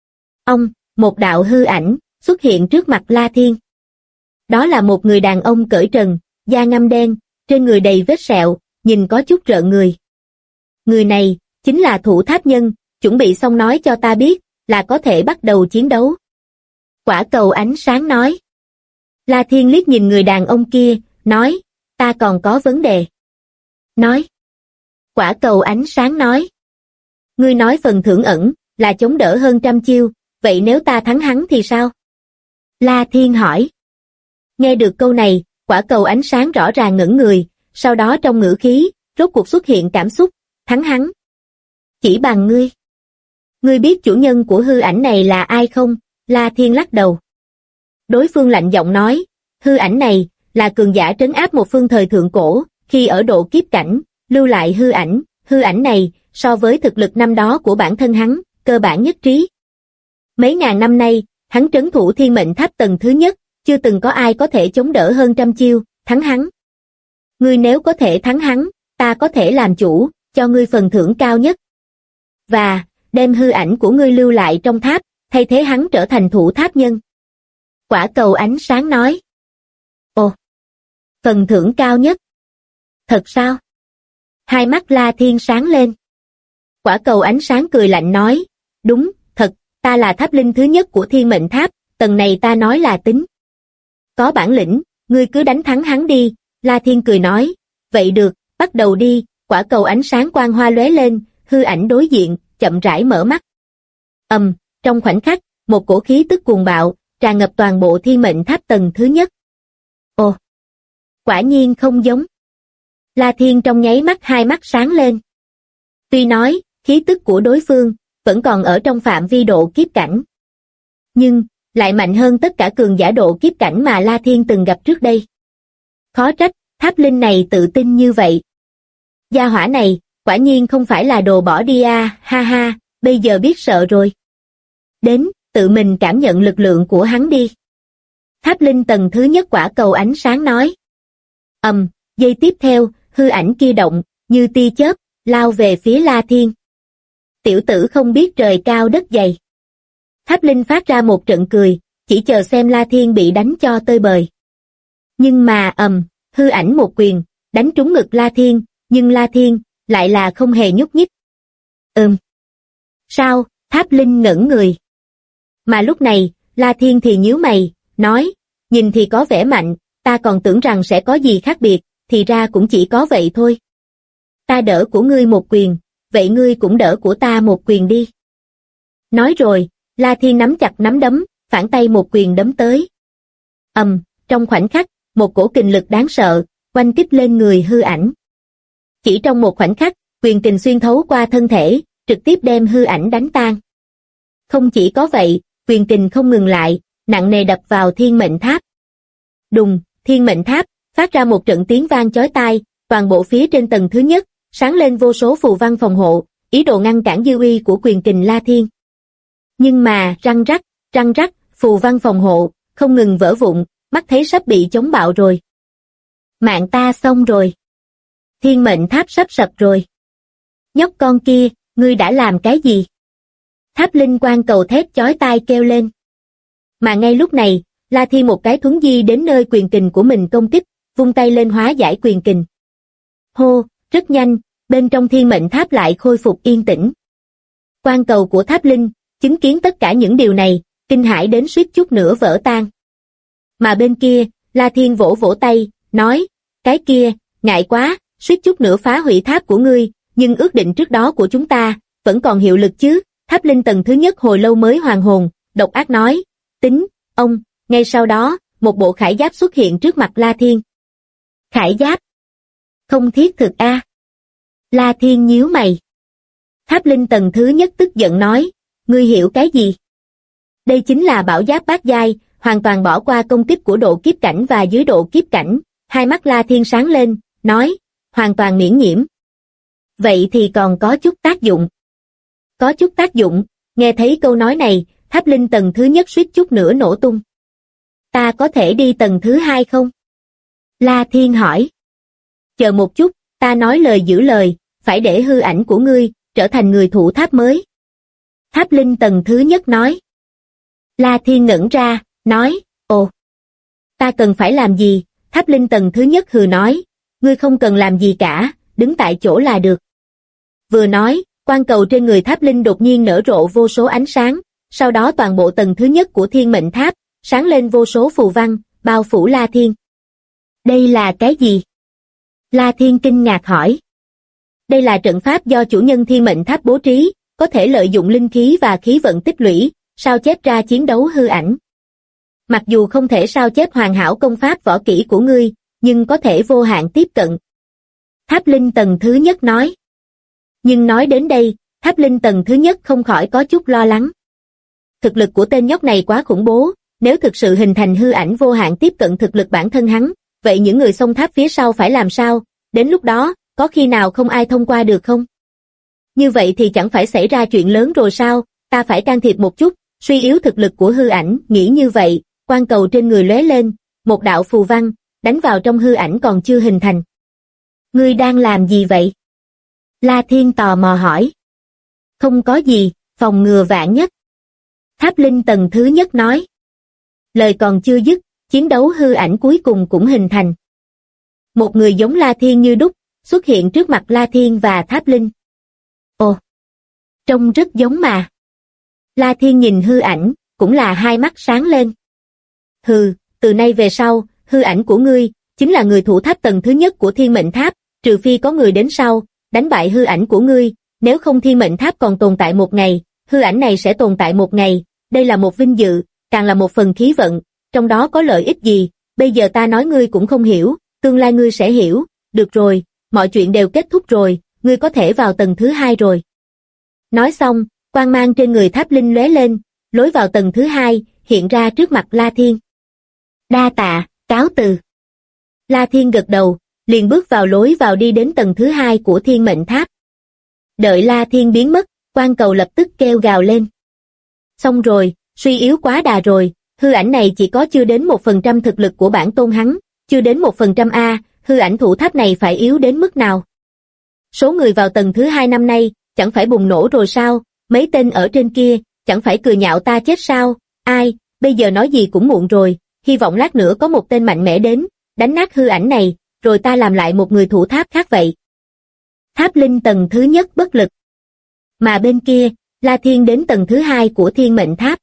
Một đạo hư ảnh, xuất hiện trước mặt La Thiên. Đó là một người đàn ông cởi trần, da ngăm đen, trên người đầy vết sẹo, nhìn có chút rợn người. Người này, chính là thủ tháp nhân, chuẩn bị xong nói cho ta biết, là có thể bắt đầu chiến đấu. Quả cầu ánh sáng nói. La Thiên liếc nhìn người đàn ông kia, nói, ta còn có vấn đề. Nói. Quả cầu ánh sáng nói. Ngươi nói phần thưởng ẩn, là chống đỡ hơn trăm chiêu, vậy nếu ta thắng hắn thì sao? La Thiên hỏi. Nghe được câu này, quả cầu ánh sáng rõ ràng ngẩn người, sau đó trong ngữ khí, rốt cuộc xuất hiện cảm xúc, thắng hắn. Chỉ bằng ngươi. Ngươi biết chủ nhân của hư ảnh này là ai không? La Thiên lắc đầu. Đối phương lạnh giọng nói, hư ảnh này, là cường giả trấn áp một phương thời thượng cổ, khi ở độ kiếp cảnh, lưu lại hư ảnh này, so với thực lực năm đó của bản thân hắn, cơ bản nhất trí. Mấy ngàn năm nay, hắn trấn thủ thiên mệnh tháp tầng thứ nhất, chưa từng có ai có thể chống đỡ hơn trăm chiêu, thắng hắn. Ngươi nếu có thể thắng hắn, ta có thể làm chủ, cho ngươi phần thưởng cao nhất. Và, đem hư ảnh của ngươi lưu lại trong tháp, thay thế hắn trở thành thủ tháp nhân. Quả cầu ánh sáng nói. Ồ, phần thưởng cao nhất. Thật sao? Hai mắt La Thiên sáng lên. Quả cầu ánh sáng cười lạnh nói, đúng, thật, ta là tháp linh thứ nhất của thiên mệnh tháp, tầng này ta nói là tính. Có bản lĩnh, ngươi cứ đánh thắng hắn đi, La Thiên cười nói, vậy được, bắt đầu đi, quả cầu ánh sáng quang hoa lóe lên, hư ảnh đối diện, chậm rãi mở mắt. Trong khoảnh khắc, một cổ khí tức cuồng bạo, tràn ngập toàn bộ thiên mệnh tháp tầng thứ nhất. Ồ, quả nhiên không giống. La Thiên trong nháy mắt hai mắt sáng lên. Tuy nói, khí tức của đối phương, vẫn còn ở trong phạm vi độ kiếp cảnh. Nhưng, lại mạnh hơn tất cả cường giả độ kiếp cảnh mà La Thiên từng gặp trước đây. Khó trách, tháp linh này tự tin như vậy. Gia hỏa này, quả nhiên không phải là đồ bỏ đi à, ha ha, bây giờ biết sợ rồi. Đến, tự mình cảm nhận lực lượng của hắn đi. Tháp linh tầng thứ nhất quả cầu ánh sáng nói. Giây tiếp theo, hư ảnh kia động, như tia chớp, lao về phía La Thiên. Tiểu tử không biết trời cao đất dày. Tháp linh phát ra một trận cười, chỉ chờ xem La Thiên bị đánh cho tơi bời. Nhưng mà hư ảnh một quyền, đánh trúng ngực La Thiên, nhưng La Thiên lại là không hề nhúc nhích. Sao? Tháp linh ngẩn người. Mà lúc này, La Thiên thì nhíu mày, nói, nhìn thì có vẻ mạnh, ta còn tưởng rằng sẽ có gì khác biệt, thì ra cũng chỉ có vậy thôi. Ta đỡ của ngươi một quyền, vậy ngươi cũng đỡ của ta một quyền đi. Nói rồi, La Thiên nắm chặt nắm đấm, phản tay một quyền đấm tới. Trong khoảnh khắc, một cổ kình lực đáng sợ, oanh kích lên người hư ảnh. Chỉ trong một khoảnh khắc, quyền kình xuyên thấu qua thân thể, trực tiếp đem hư ảnh đánh tan. Không chỉ có vậy, quyền kình không ngừng lại, nặng nề đập vào thiên mệnh tháp. Đùng, thiên mệnh tháp, phát ra một trận tiếng vang chói tai, toàn bộ phía trên tầng thứ nhất, sáng lên vô số phù văn phòng hộ, ý đồ ngăn cản dư uy của quyền kình La Thiên. Nhưng mà, răng rắc, phù văn phòng hộ, không ngừng vỡ vụn, mắt thấy sắp bị chống bạo rồi. Mạng ta xong rồi. Thiên mệnh tháp sắp sập rồi. Nhóc con kia, ngươi đã làm cái gì? Tháp linh quan cầu thét chói tai kêu lên. Mà ngay lúc này, La Thiên một cái thuấn di đến nơi quyền kình của mình công kích, vung tay lên hóa giải quyền kình. Hô, rất nhanh, bên trong thiên mệnh tháp lại khôi phục yên tĩnh. Quan cầu của tháp linh, chứng kiến tất cả những điều này, kinh hãi đến suýt chút nữa vỡ tan. Mà bên kia, La Thiên vỗ vỗ tay, nói, cái kia, ngại quá, suýt chút nữa phá hủy tháp của ngươi, nhưng ước định trước đó của chúng ta, vẫn còn hiệu lực chứ. Tháp linh tầng thứ nhất hồi lâu mới hoàn hồn, độc ác nói, tính, ông, ngay sau đó, một bộ khải giáp xuất hiện trước mặt La Thiên. Khải giáp? Không thiết thực a. La Thiên nhíu mày. Tháp linh tầng thứ nhất tức giận nói, ngươi hiểu cái gì? Đây chính là bảo giáp bát giai, hoàn toàn bỏ qua công kích của độ kiếp cảnh và dưới độ kiếp cảnh. Hai mắt La Thiên sáng lên, nói, hoàn toàn miễn nhiễm. Vậy thì còn có chút tác dụng. Có chút tác dụng, nghe thấy câu nói này, tháp linh tầng thứ nhất suýt chút nữa nổ tung. Ta có thể đi tầng thứ hai không? La Thiên hỏi. Chờ một chút, ta nói lời giữ lời, phải để hư ảnh của ngươi trở thành người thủ tháp mới. Tháp linh tầng thứ nhất nói. La Thiên ngẩn ra, nói, ồ, ta cần phải làm gì? Tháp linh tầng thứ nhất hừ nói, ngươi không cần làm gì cả, đứng tại chỗ là được. Vừa nói, quan cầu trên người tháp linh đột nhiên nở rộ vô số ánh sáng, sau đó toàn bộ tầng thứ nhất của thiên mệnh tháp, sáng lên vô số phù văn, bao phủ La Thiên. Đây là cái gì? La Thiên kinh ngạc hỏi. Đây là trận pháp do chủ nhân thiên mệnh tháp bố trí, có thể lợi dụng linh khí và khí vận tích lũy, sao chép ra chiến đấu hư ảnh. Mặc dù không thể sao chép hoàn hảo công pháp võ kỹ của ngươi, nhưng có thể vô hạn tiếp cận. Tháp linh tầng thứ nhất nói. Nhưng nói đến đây, tháp linh tầng thứ nhất không khỏi có chút lo lắng. Thực lực của tên nhóc này quá khủng bố, nếu thực sự hình thành hư ảnh vô hạn tiếp cận thực lực bản thân hắn, vậy những người xông tháp phía sau phải làm sao? Đến lúc đó, có khi nào không ai thông qua được không? Như vậy thì chẳng phải xảy ra chuyện lớn rồi sao? Ta phải can thiệp một chút, suy yếu thực lực của hư ảnh. Nghĩ như vậy, quan cầu trên người lóe lên, một đạo phù văn, đánh vào trong hư ảnh còn chưa hình thành. Ngươi đang làm gì vậy? La Thiên tò mò hỏi. Không có gì, phòng ngừa vạn nhất. Tháp linh tầng thứ nhất nói. Lời còn chưa dứt, chiến đấu hư ảnh cuối cùng cũng hình thành. Một người giống La Thiên như đúc, xuất hiện trước mặt La Thiên và tháp linh. Ồ, trông rất giống mà. La Thiên nhìn hư ảnh, cũng là hai mắt sáng lên. Hừ, từ nay về sau, hư ảnh của ngươi, chính là người thủ tháp tầng thứ nhất của thiên mệnh tháp, trừ phi có người đến sau, đánh bại hư ảnh của ngươi, nếu không thiên mệnh tháp còn tồn tại một ngày, hư ảnh này sẽ tồn tại một ngày, đây là một vinh dự, càng là một phần khí vận, trong đó có lợi ích gì, bây giờ ta nói ngươi cũng không hiểu, tương lai ngươi sẽ hiểu, được rồi, mọi chuyện đều kết thúc rồi, ngươi có thể vào tầng thứ hai rồi. Nói xong, quang mang trên người tháp linh lóe lên, lối vào tầng thứ hai, hiện ra trước mặt La Thiên. Đa tạ, cáo từ. La Thiên gật đầu, liền bước vào lối vào đi đến tầng thứ hai của thiên mệnh tháp. Đợi La Thiên biến mất, quan cầu lập tức kêu gào lên. Xong rồi, suy yếu quá đà rồi, hư ảnh này chỉ có chưa đến 1% thực lực của bản tôn hắn, chưa đến 1% a, hư ảnh thủ tháp này phải yếu đến mức nào? Số người vào tầng thứ hai năm nay, chẳng phải bùng nổ rồi sao, mấy tên ở trên kia, chẳng phải cười nhạo ta chết sao, ai, bây giờ nói gì cũng muộn rồi, hy vọng lát nữa có một tên mạnh mẽ đến, đánh nát hư ảnh này, rồi ta làm lại một người thủ tháp khác vậy. Tháp linh tầng thứ nhất bất lực. Mà bên kia, La Thiên đến tầng thứ hai của thiên mệnh tháp.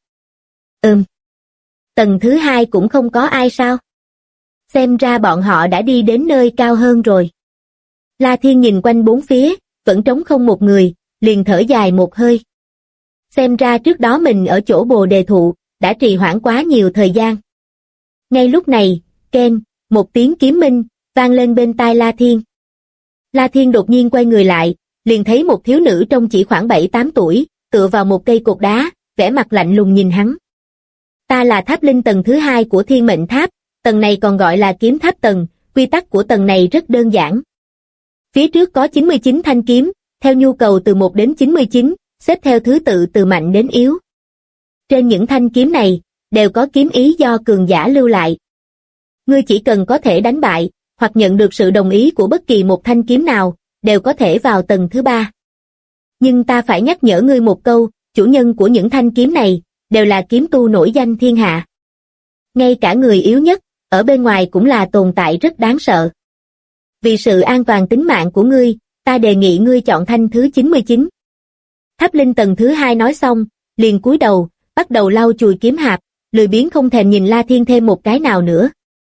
Tầng thứ hai cũng không có ai sao? Xem ra bọn họ đã đi đến nơi cao hơn rồi. La Thiên nhìn quanh bốn phía, vẫn trống không một người, liền thở dài một hơi. Xem ra trước đó mình ở chỗ Bồ Đề Thụ, đã trì hoãn quá nhiều thời gian. Ngay lúc này, keng, một tiếng kiếm minh, vang lên bên tai La Thiên. La Thiên đột nhiên quay người lại, liền thấy một thiếu nữ trông chỉ khoảng 7-8 tuổi, tựa vào một cây cột đá, vẻ mặt lạnh lùng nhìn hắn. Ta là tháp linh tầng thứ 2 của Thiên Mệnh Tháp, tầng này còn gọi là kiếm tháp tầng, quy tắc của tầng này rất đơn giản. Phía trước có 99 thanh kiếm, theo nhu cầu từ 1 đến 99, xếp theo thứ tự từ mạnh đến yếu. Trên những thanh kiếm này, đều có kiếm ý do cường giả lưu lại. Ngươi chỉ cần có thể đánh bại, hoặc nhận được sự đồng ý của bất kỳ một thanh kiếm nào, đều có thể vào tầng thứ 3. Nhưng ta phải nhắc nhở ngươi một câu, chủ nhân của những thanh kiếm này, đều là kiếm tu nổi danh thiên hạ. Ngay cả người yếu nhất, ở bên ngoài cũng là tồn tại rất đáng sợ. Vì sự an toàn tính mạng của ngươi, ta đề nghị ngươi chọn thanh thứ 99. Tháp linh tầng thứ 2 nói xong, liền cúi đầu, bắt đầu lau chùi kiếm hạp, lười biếng không thèm nhìn La Thiên thêm một cái nào nữa.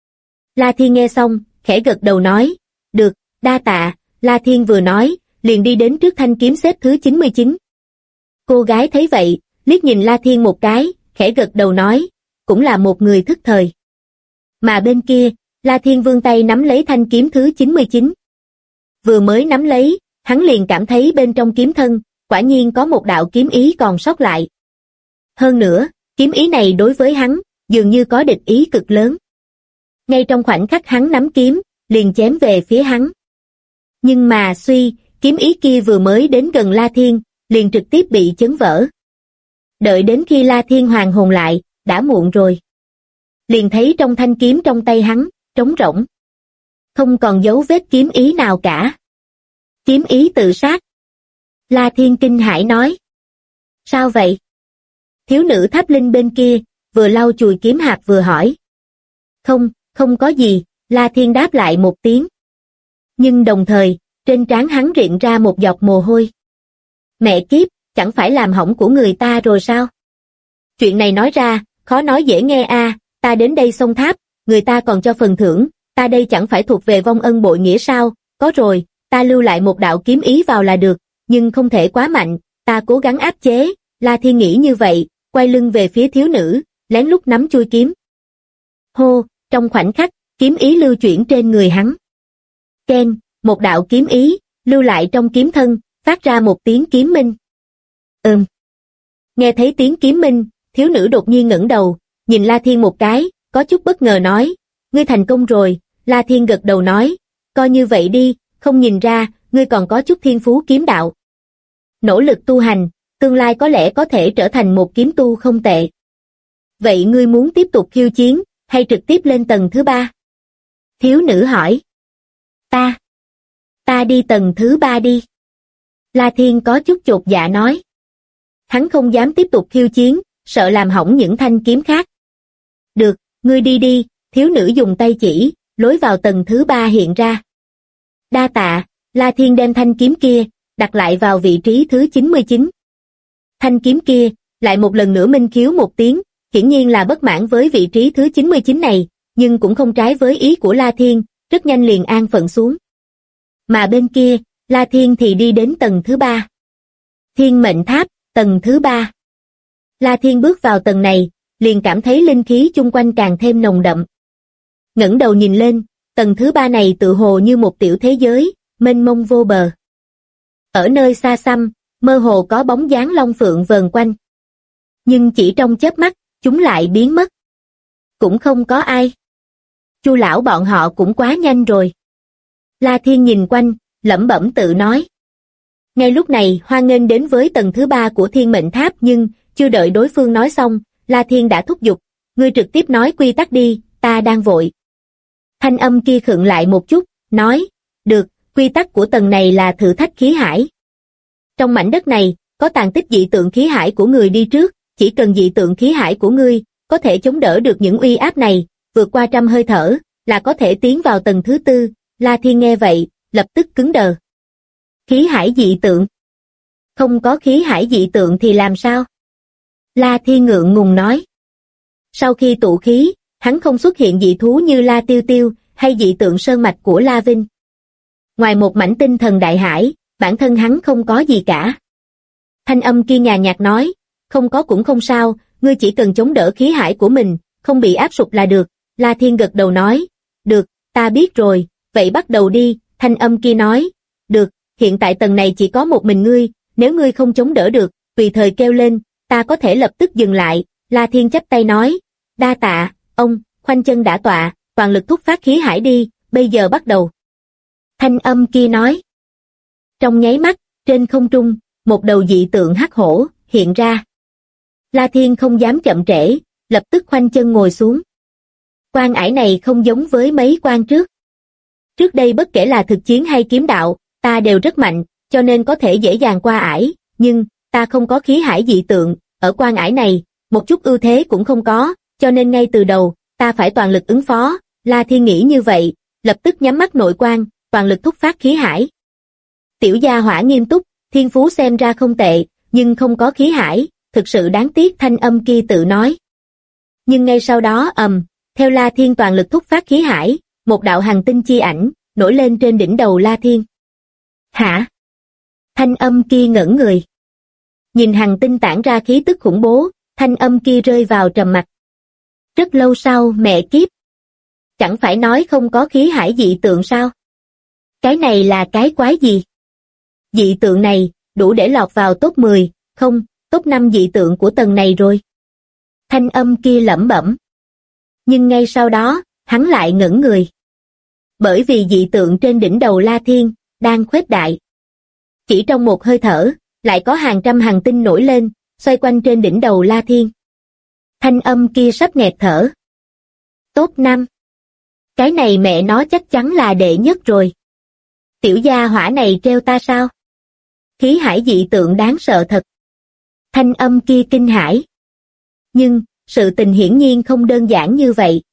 La Thiên nghe xong, khẽ gật đầu nói, được, đa tạ. La Thiên vừa nói, liền đi đến trước thanh kiếm xếp thứ 99. Cô gái thấy vậy, liếc nhìn La Thiên một cái, khẽ gật đầu nói, cũng là một người thức thời. Mà bên kia, La Thiên vươn tay nắm lấy thanh kiếm thứ 99. Vừa mới nắm lấy, hắn liền cảm thấy bên trong kiếm thân, quả nhiên có một đạo kiếm ý còn sót lại. Hơn nữa, kiếm ý này đối với hắn, dường như có địch ý cực lớn. Ngay trong khoảnh khắc hắn nắm kiếm, liền chém về phía hắn. Nhưng mà kiếm ý kia vừa mới đến gần La Thiên, liền trực tiếp bị chấn vỡ. Đợi đến khi La Thiên hoàn hồn lại, đã muộn rồi. Liền thấy trong thanh kiếm trong tay hắn, trống rỗng. Không còn dấu vết kiếm ý nào cả. Kiếm ý tự sát. La Thiên kinh hãi nói. Sao vậy? Thiếu nữ tháp linh bên kia, vừa lau chùi kiếm hạt vừa hỏi. Không có gì, La Thiên đáp lại một tiếng. Nhưng đồng thời, trên trán hắn rịn ra một giọt mồ hôi. Mẹ kiếp, chẳng phải làm hỏng của người ta rồi sao? Chuyện này nói ra, khó nói dễ nghe a. Ta đến đây xông tháp, người ta còn cho phần thưởng, ta đây chẳng phải thuộc về vong ân bội nghĩa sao? Có rồi, ta lưu lại một đạo kiếm ý vào là được, nhưng không thể quá mạnh, ta cố gắng áp chế. La Thiên nghĩ như vậy, quay lưng về phía thiếu nữ, lén lút nắm chuôi kiếm. Hô, trong khoảnh khắc, kiếm ý lưu chuyển trên người hắn. Keng, một đạo kiếm ý, lưu lại trong kiếm thân, phát ra một tiếng kiếm minh. Nghe thấy tiếng kiếm minh, thiếu nữ đột nhiên ngẩng đầu, nhìn La Thiên một cái, có chút bất ngờ nói, ngươi thành công rồi. La Thiên gật đầu nói, coi như vậy đi, không nhìn ra, ngươi còn có chút thiên phú kiếm đạo. Nỗ lực tu hành, tương lai có lẽ có thể trở thành một kiếm tu không tệ. Vậy ngươi muốn tiếp tục khiêu chiến, hay trực tiếp lên tầng thứ 3? Thiếu nữ hỏi. Ta đi tầng thứ 3 đi. La Thiên có chút chột dạ nói. Hắn không dám tiếp tục khiêu chiến, sợ làm hỏng những thanh kiếm khác. Được, ngươi đi đi, thiếu nữ dùng tay chỉ, lối vào tầng thứ 3 hiện ra. Đa tạ, La Thiên đem thanh kiếm kia, đặt lại vào vị trí thứ 99. Thanh kiếm kia, lại một lần nữa minh khiếu một tiếng, hiển nhiên là bất mãn với vị trí thứ 99 này, nhưng cũng không trái với ý của La Thiên, rất nhanh liền an phận xuống. Mà bên kia, La Thiên thì đi đến tầng thứ 3. Thiên Mệnh Tháp, tầng thứ 3. La Thiên bước vào tầng này, liền cảm thấy linh khí chung quanh càng thêm nồng đậm. Ngẩng đầu nhìn lên, tầng thứ 3 này tự hồ như một tiểu thế giới, mênh mông vô bờ. Ở nơi xa xăm, mơ hồ có bóng dáng long phượng vờn quanh. Nhưng chỉ trong chớp mắt, chúng lại biến mất. Cũng không có ai. Chu lão bọn họ cũng quá nhanh rồi. La Thiên nhìn quanh, lẩm bẩm tự nói. Ngay lúc này hoan nghênh đến với tầng thứ 3 của Thiên Mệnh Tháp, nhưng chưa đợi đối phương nói xong, La Thiên đã thúc giục, ngươi trực tiếp nói quy tắc đi, ta đang vội. Thanh âm kia khựng lại một chút, nói, được, quy tắc của tầng này là thử thách khí hải. Trong mảnh đất này, có tàn tích dị tượng khí hải của người đi trước, chỉ cần dị tượng khí hải của ngươi có thể chống đỡ được những uy áp này, vượt qua 100 hơi thở, là có thể tiến vào tầng thứ 4. La Thiên nghe vậy, lập tức cứng đờ. Khí hải dị tượng? Không có khí hải dị tượng thì làm sao? La Thiên ngượng ngùng nói. Sau khi tụ khí, hắn không xuất hiện dị thú như La Tiêu Tiêu hay dị tượng sơn mạch của La Vinh. Ngoài một mảnh tinh thần đại hải, bản thân hắn không có gì cả. Thanh âm kia nhàn nhạt nói, không có cũng không sao, ngươi chỉ cần chống đỡ khí hải của mình, không bị áp sụp là được. La Thiên gật đầu nói, được, ta biết rồi, vậy bắt đầu đi. Thanh âm kia nói, được, hiện tại tầng này chỉ có một mình ngươi, nếu ngươi không chống đỡ được, tùy thời kêu lên, ta có thể lập tức dừng lại. La Thiên chắp tay nói, đa tạ, ông, khoanh chân đã tọa, toàn lực thúc phát khí hải đi, bây giờ bắt đầu. Thanh âm kia nói. Trong nháy mắt, trên không trung, một đầu dị tượng hắc hổ hiện ra. La Thiên không dám chậm trễ, lập tức khoanh chân ngồi xuống. Quan ải này không giống với mấy quan trước. Trước đây bất kể là thực chiến hay kiếm đạo, ta đều rất mạnh, cho nên có thể dễ dàng qua ải, nhưng ta không có khí hải dị tượng, ở quan ải này, một chút ưu thế cũng không có, cho nên ngay từ đầu, ta phải toàn lực ứng phó. La Thiên nghĩ như vậy, lập tức nhắm mắt nội quan, toàn lực thúc phát khí hải. Tiểu gia hỏa nghiêm túc, thiên phú xem ra không tệ, nhưng không có khí hải, thực sự đáng tiếc. Thanh âm kia tự nói. Nhưng ngay sau đó theo La Thiên toàn lực thúc phát khí hải, một đạo hành tinh chi ảnh, nổi lên trên đỉnh đầu La Thiên. Hả? Thanh âm kia ngẩn người. Nhìn hành tinh tản ra khí tức khủng bố, thanh âm kia rơi vào trầm mặc. Rất lâu sau, mẹ kiếp. Chẳng phải nói không có khí hải dị tượng sao? Cái này là cái quái gì? Dị tượng này, đủ để lọt vào top 10, không, top 5 dị tượng của tầng này rồi. Thanh âm kia lẩm bẩm. Nhưng ngay sau đó, hắn lại ngẩn người. Bởi vì dị tượng trên đỉnh đầu La Thiên, đang khuếch đại. Chỉ trong một hơi thở, lại có hàng trăm hành tinh nổi lên, xoay quanh trên đỉnh đầu La Thiên. Thanh âm kia sắp nghẹt thở. Top 5. Cái này mẹ nó chắc chắn là đệ nhất rồi. Tiểu gia hỏa này treo ta sao? Khí hải dị tượng đáng sợ thật. Thanh âm kia kinh hãi. Nhưng, sự tình hiển nhiên không đơn giản như vậy.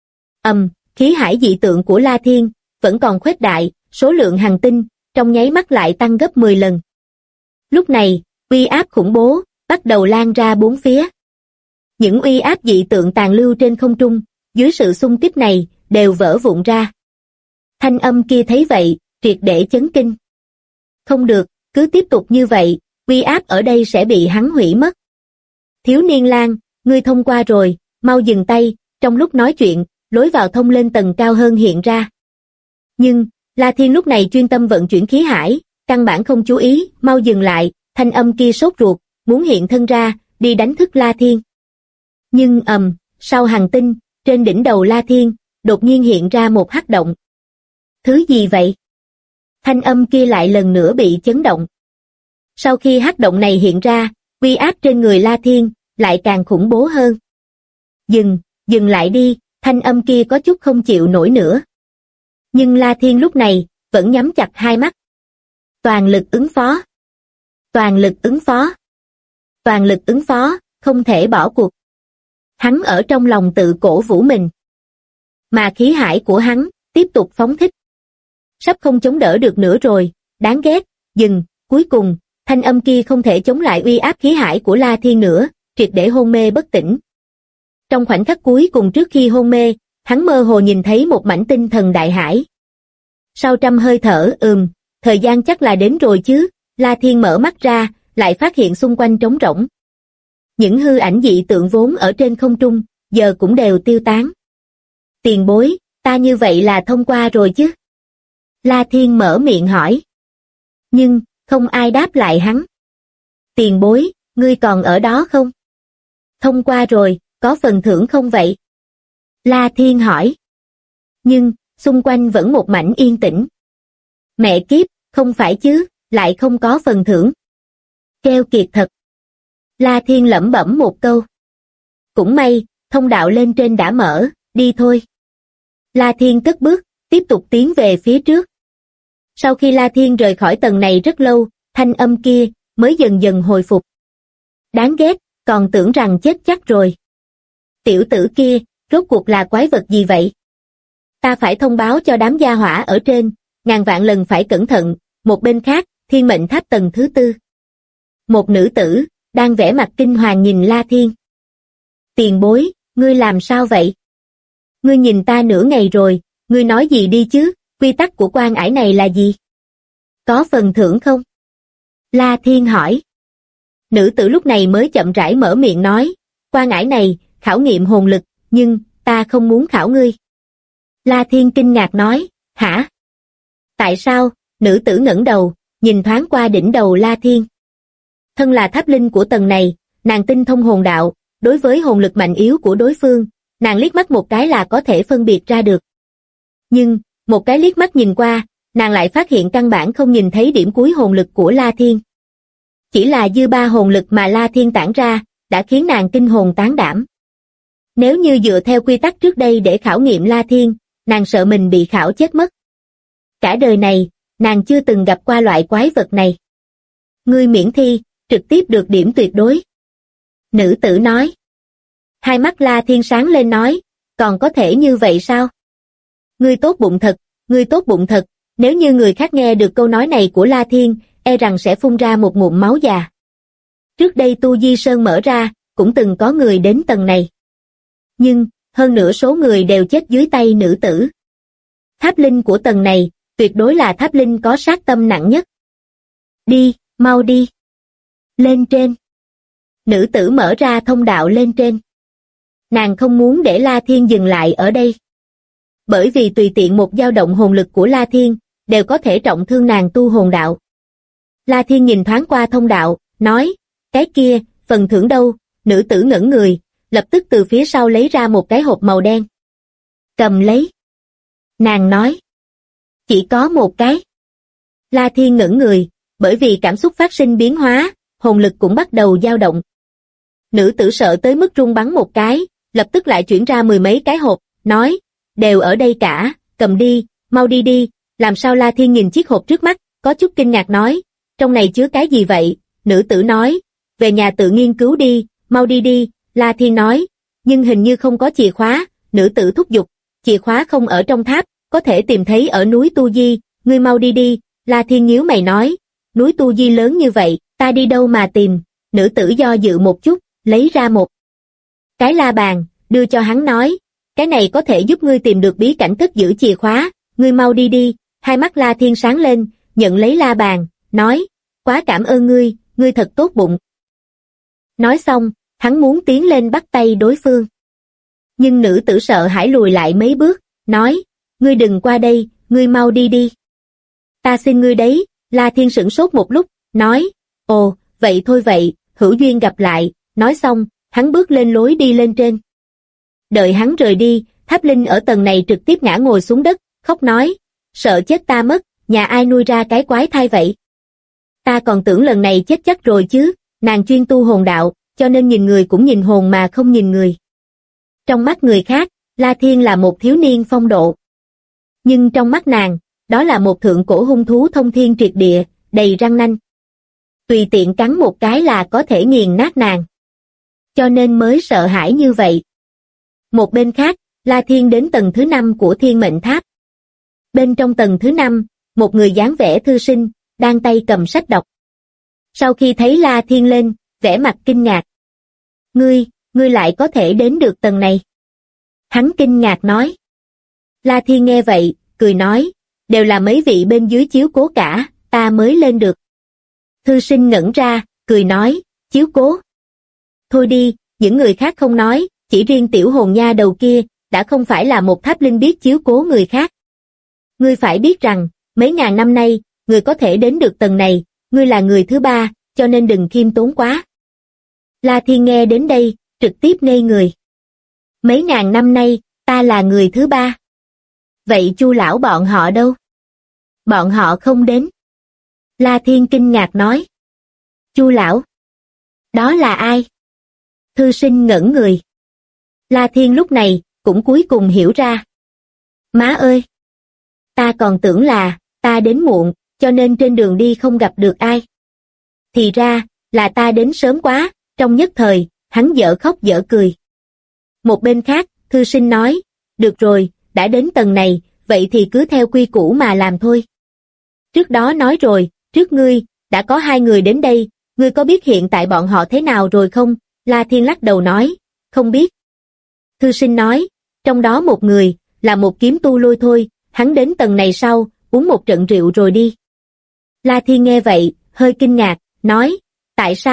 Khí hải dị tượng của La Thiên vẫn còn khuếch đại, số lượng hành tinh trong nháy mắt lại tăng gấp 10 lần. Lúc này, uy áp khủng bố bắt đầu lan ra bốn phía. Những uy áp dị tượng tàn lưu trên không trung, dưới sự xung kích này, đều vỡ vụn ra. Thanh âm kia thấy vậy, triệt để chấn kinh. Không được, cứ tiếp tục như vậy, uy áp ở đây sẽ bị hắn hủy mất. Thiếu niên lang, ngươi thông qua rồi, mau dừng tay. Trong lúc nói chuyện, lối vào thông lên tầng cao hơn hiện ra. Nhưng, La Thiên lúc này chuyên tâm vận chuyển khí hải, căn bản không chú ý, mau dừng lại. Thanh âm kia sốt ruột, muốn hiện thân ra, đi đánh thức La Thiên. Nhưng sau hành tinh, trên đỉnh đầu La Thiên, đột nhiên hiện ra một hắc động. Thứ gì vậy? Thanh âm kia lại lần nữa bị chấn động. Sau khi hắc động này hiện ra, uy áp trên người La Thiên lại càng khủng bố hơn. Dừng lại đi. Thanh âm kia có chút không chịu nổi nữa. Nhưng La Thiên lúc này vẫn nhắm chặt hai mắt. Toàn lực ứng phó. Toàn lực ứng phó. Toàn lực ứng phó, không thể bỏ cuộc. Hắn ở trong lòng tự cổ vũ mình. Mà khí hải của hắn tiếp tục phóng thích. Sắp không chống đỡ được nữa rồi, đáng ghét. Cuối cùng, thanh âm kia không thể chống lại uy áp khí hải của La Thiên nữa, triệt để hôn mê bất tỉnh. Trong khoảnh khắc cuối cùng trước khi hôn mê, hắn mơ hồ nhìn thấy một mảnh tinh thần đại hải. Sau trăm hơi thở, thời gian chắc là đến rồi chứ. La Thiên mở mắt ra, lại phát hiện xung quanh trống rỗng. Những hư ảnh dị tượng vốn ở trên không trung, giờ cũng đều tiêu tán. Tiền bối, ta như vậy là thông qua rồi chứ? La Thiên mở miệng hỏi. Nhưng, không ai đáp lại hắn. Tiền bối, ngươi còn ở đó không? Thông qua rồi, có phần thưởng không vậy? La Thiên hỏi. Nhưng, xung quanh vẫn một mảnh yên tĩnh. Mẹ kiếp, không phải chứ, lại không có phần thưởng. Keo kiệt thật. La Thiên lẩm bẩm một câu. Cũng may, thông đạo lên trên đã mở, đi thôi. La Thiên cất bước, tiếp tục tiến về phía trước. Sau khi La Thiên rời khỏi tầng này rất lâu, thanh âm kia mới dần dần hồi phục. Đáng ghét, còn tưởng rằng chết chắc rồi. Tiểu tử kia, rốt cuộc là quái vật gì vậy? Ta phải thông báo cho đám gia hỏa ở trên, ngàn vạn lần phải cẩn thận. Một bên khác, thiên mệnh tháp tầng thứ 4. Một nữ tử, đang vẻ mặt kinh hoàng nhìn La Thiên. Tiền bối, ngươi làm sao vậy? Ngươi nhìn ta nửa ngày rồi, ngươi nói gì đi chứ, quy tắc của quan ải này là gì? Có phần thưởng không? La Thiên hỏi. Nữ tử lúc này mới chậm rãi mở miệng nói, qua ngải này, khảo nghiệm hồn lực, nhưng, ta không muốn khảo ngươi. La Thiên kinh ngạc nói, hả? Tại sao? Nữ tử ngẩng đầu, nhìn thoáng qua đỉnh đầu La Thiên. Thân là tháp linh của tầng này, nàng tinh thông hồn đạo, đối với hồn lực mạnh yếu của đối phương, nàng liếc mắt một cái là có thể phân biệt ra được. Nhưng, một cái liếc mắt nhìn qua, nàng lại phát hiện căn bản không nhìn thấy điểm cuối hồn lực của La Thiên. Chỉ là dư ba hồn lực mà La Thiên tản ra, đã khiến nàng kinh hồn tán đảm. Nếu như dựa theo quy tắc trước đây để khảo nghiệm La Thiên, nàng sợ mình bị khảo chết mất. Cả đời này, nàng chưa từng gặp qua loại quái vật này. Ngươi miễn thi, trực tiếp được điểm tuyệt đối. Nữ tử nói. Hai mắt La Thiên sáng lên nói, còn có thể như vậy sao? Ngươi tốt bụng thật, ngươi tốt bụng thật, nếu như người khác nghe được câu nói này của La Thiên, e rằng sẽ phun ra một ngụm máu già. Trước đây Tu Di Sơn mở ra, cũng từng có người đến tầng này. Nhưng, hơn nửa số người đều chết dưới tay nữ tử. Tháp linh của tầng này, tuyệt đối là tháp linh có sát tâm nặng nhất. Đi, mau đi. Lên trên. Nữ tử mở ra thông đạo lên trên. Nàng không muốn để La Thiên dừng lại ở đây. Bởi vì tùy tiện một dao động hồn lực của La Thiên, đều có thể trọng thương nàng tu hồn đạo. La Thiên nhìn thoáng qua thông đạo, nói, cái kia, phần thưởng đâu? Nữ tử ngẩn người, lập tức từ phía sau lấy ra một cái hộp màu đen. Cầm lấy. Nàng nói, chỉ có một cái. La Thiên ngẩn người, bởi vì cảm xúc phát sinh biến hóa, hồn lực cũng bắt đầu dao động. Nữ tử sợ tới mức run bắn một cái, lập tức lại chuyển ra mười mấy cái hộp, nói, đều ở đây cả, cầm đi, mau đi đi. Làm sao? La Thiên nhìn chiếc hộp trước mắt, có chút kinh ngạc nói, trong này chứa cái gì vậy? Nữ tử nói, về nhà tự nghiên cứu đi, mau đi đi. La Thiên nói, nhưng hình như không có chìa khóa. Nữ tử thúc giục, chìa khóa không ở trong tháp, có thể tìm thấy ở núi Tu Di, ngươi mau đi đi. La Thiên nhíu mày nói, núi Tu Di lớn như vậy, ta đi đâu mà tìm? Nữ tử do dự một chút, lấy ra một cái la bàn, đưa cho hắn nói, cái này có thể giúp ngươi tìm được bí cảnh cất giữ chìa khóa, ngươi mau đi đi. Hai mắt La Thiên sáng lên, nhận lấy la bàn, nói, quá cảm ơn ngươi, ngươi thật tốt bụng. Nói xong, hắn muốn tiến lên bắt tay đối phương. Nhưng nữ tử sợ hãi lùi lại mấy bước, nói, ngươi đừng qua đây, ngươi mau đi đi. Ta xin ngươi đấy. La Thiên sửng sốt một lúc, nói, ồ, vậy thôi vậy, hữu duyên gặp lại. Nói xong, hắn bước lên lối đi lên trên. Đợi hắn rời đi, tháp linh ở tầng này trực tiếp ngã ngồi xuống đất, khóc nói, sợ chết ta mất, nhà ai nuôi ra cái quái thai vậy? Ta còn tưởng lần này chết chắc rồi chứ. Nàng chuyên tu hồn đạo, cho nên nhìn người cũng nhìn hồn mà không nhìn người. Trong mắt người khác, La Thiên là một thiếu niên phong độ. Nhưng trong mắt nàng, đó là một thượng cổ hung thú thông thiên triệt địa, đầy răng nanh. Tùy tiện cắn một cái là có thể nghiền nát nàng. Cho nên mới sợ hãi như vậy. Một bên khác, La Thiên đến tầng thứ 5 của Thiên Mệnh Tháp. Bên trong tầng thứ 5, một người dáng vẻ thư sinh, đang tay cầm sách đọc. Sau khi thấy La Thiên lên, vẻ mặt kinh ngạc. Ngươi lại có thể đến được tầng này. Hắn kinh ngạc nói. La Thiên nghe vậy, cười nói, đều là mấy vị bên dưới chiếu cố cả, ta mới lên được. Thư sinh ngẩn ra, cười nói, chiếu cố. Thôi đi, những người khác không nói, chỉ riêng tiểu hồn nha đầu kia, đã không phải là một tháp linh biết chiếu cố người khác. Ngươi phải biết rằng, mấy ngàn năm nay, người có thể đến được tầng này, ngươi là người thứ ba, cho nên đừng khiêm tốn quá. La Thiên nghe đến đây, trực tiếp ngây người. Mấy ngàn năm nay, ta là người thứ ba. Vậy Chu lão bọn họ đâu? Bọn họ không đến. La Thiên kinh ngạc nói. Chu lão? Đó là ai? Thư sinh ngẩn người. La Thiên lúc này, cũng cuối cùng hiểu ra. Má ơi! Ta còn tưởng là, ta đến muộn, cho nên trên đường đi không gặp được ai. Thì ra, là ta đến sớm quá, trong nhất thời, hắn dở khóc dở cười. Một bên khác, thư sinh nói, được rồi, đã đến tầng này, vậy thì cứ theo quy củ mà làm thôi. Trước đó nói rồi, trước ngươi, đã có hai người đến đây, ngươi có biết hiện tại bọn họ thế nào rồi không? La Thiên lắc đầu nói, không biết. Thư sinh nói, trong đó một người, là một kiếm tu lôi thôi, hắn đến tầng này sau, uống một trận rượu rồi đi. La Thiên nghe vậy, hơi kinh ngạc, nói, tại sao,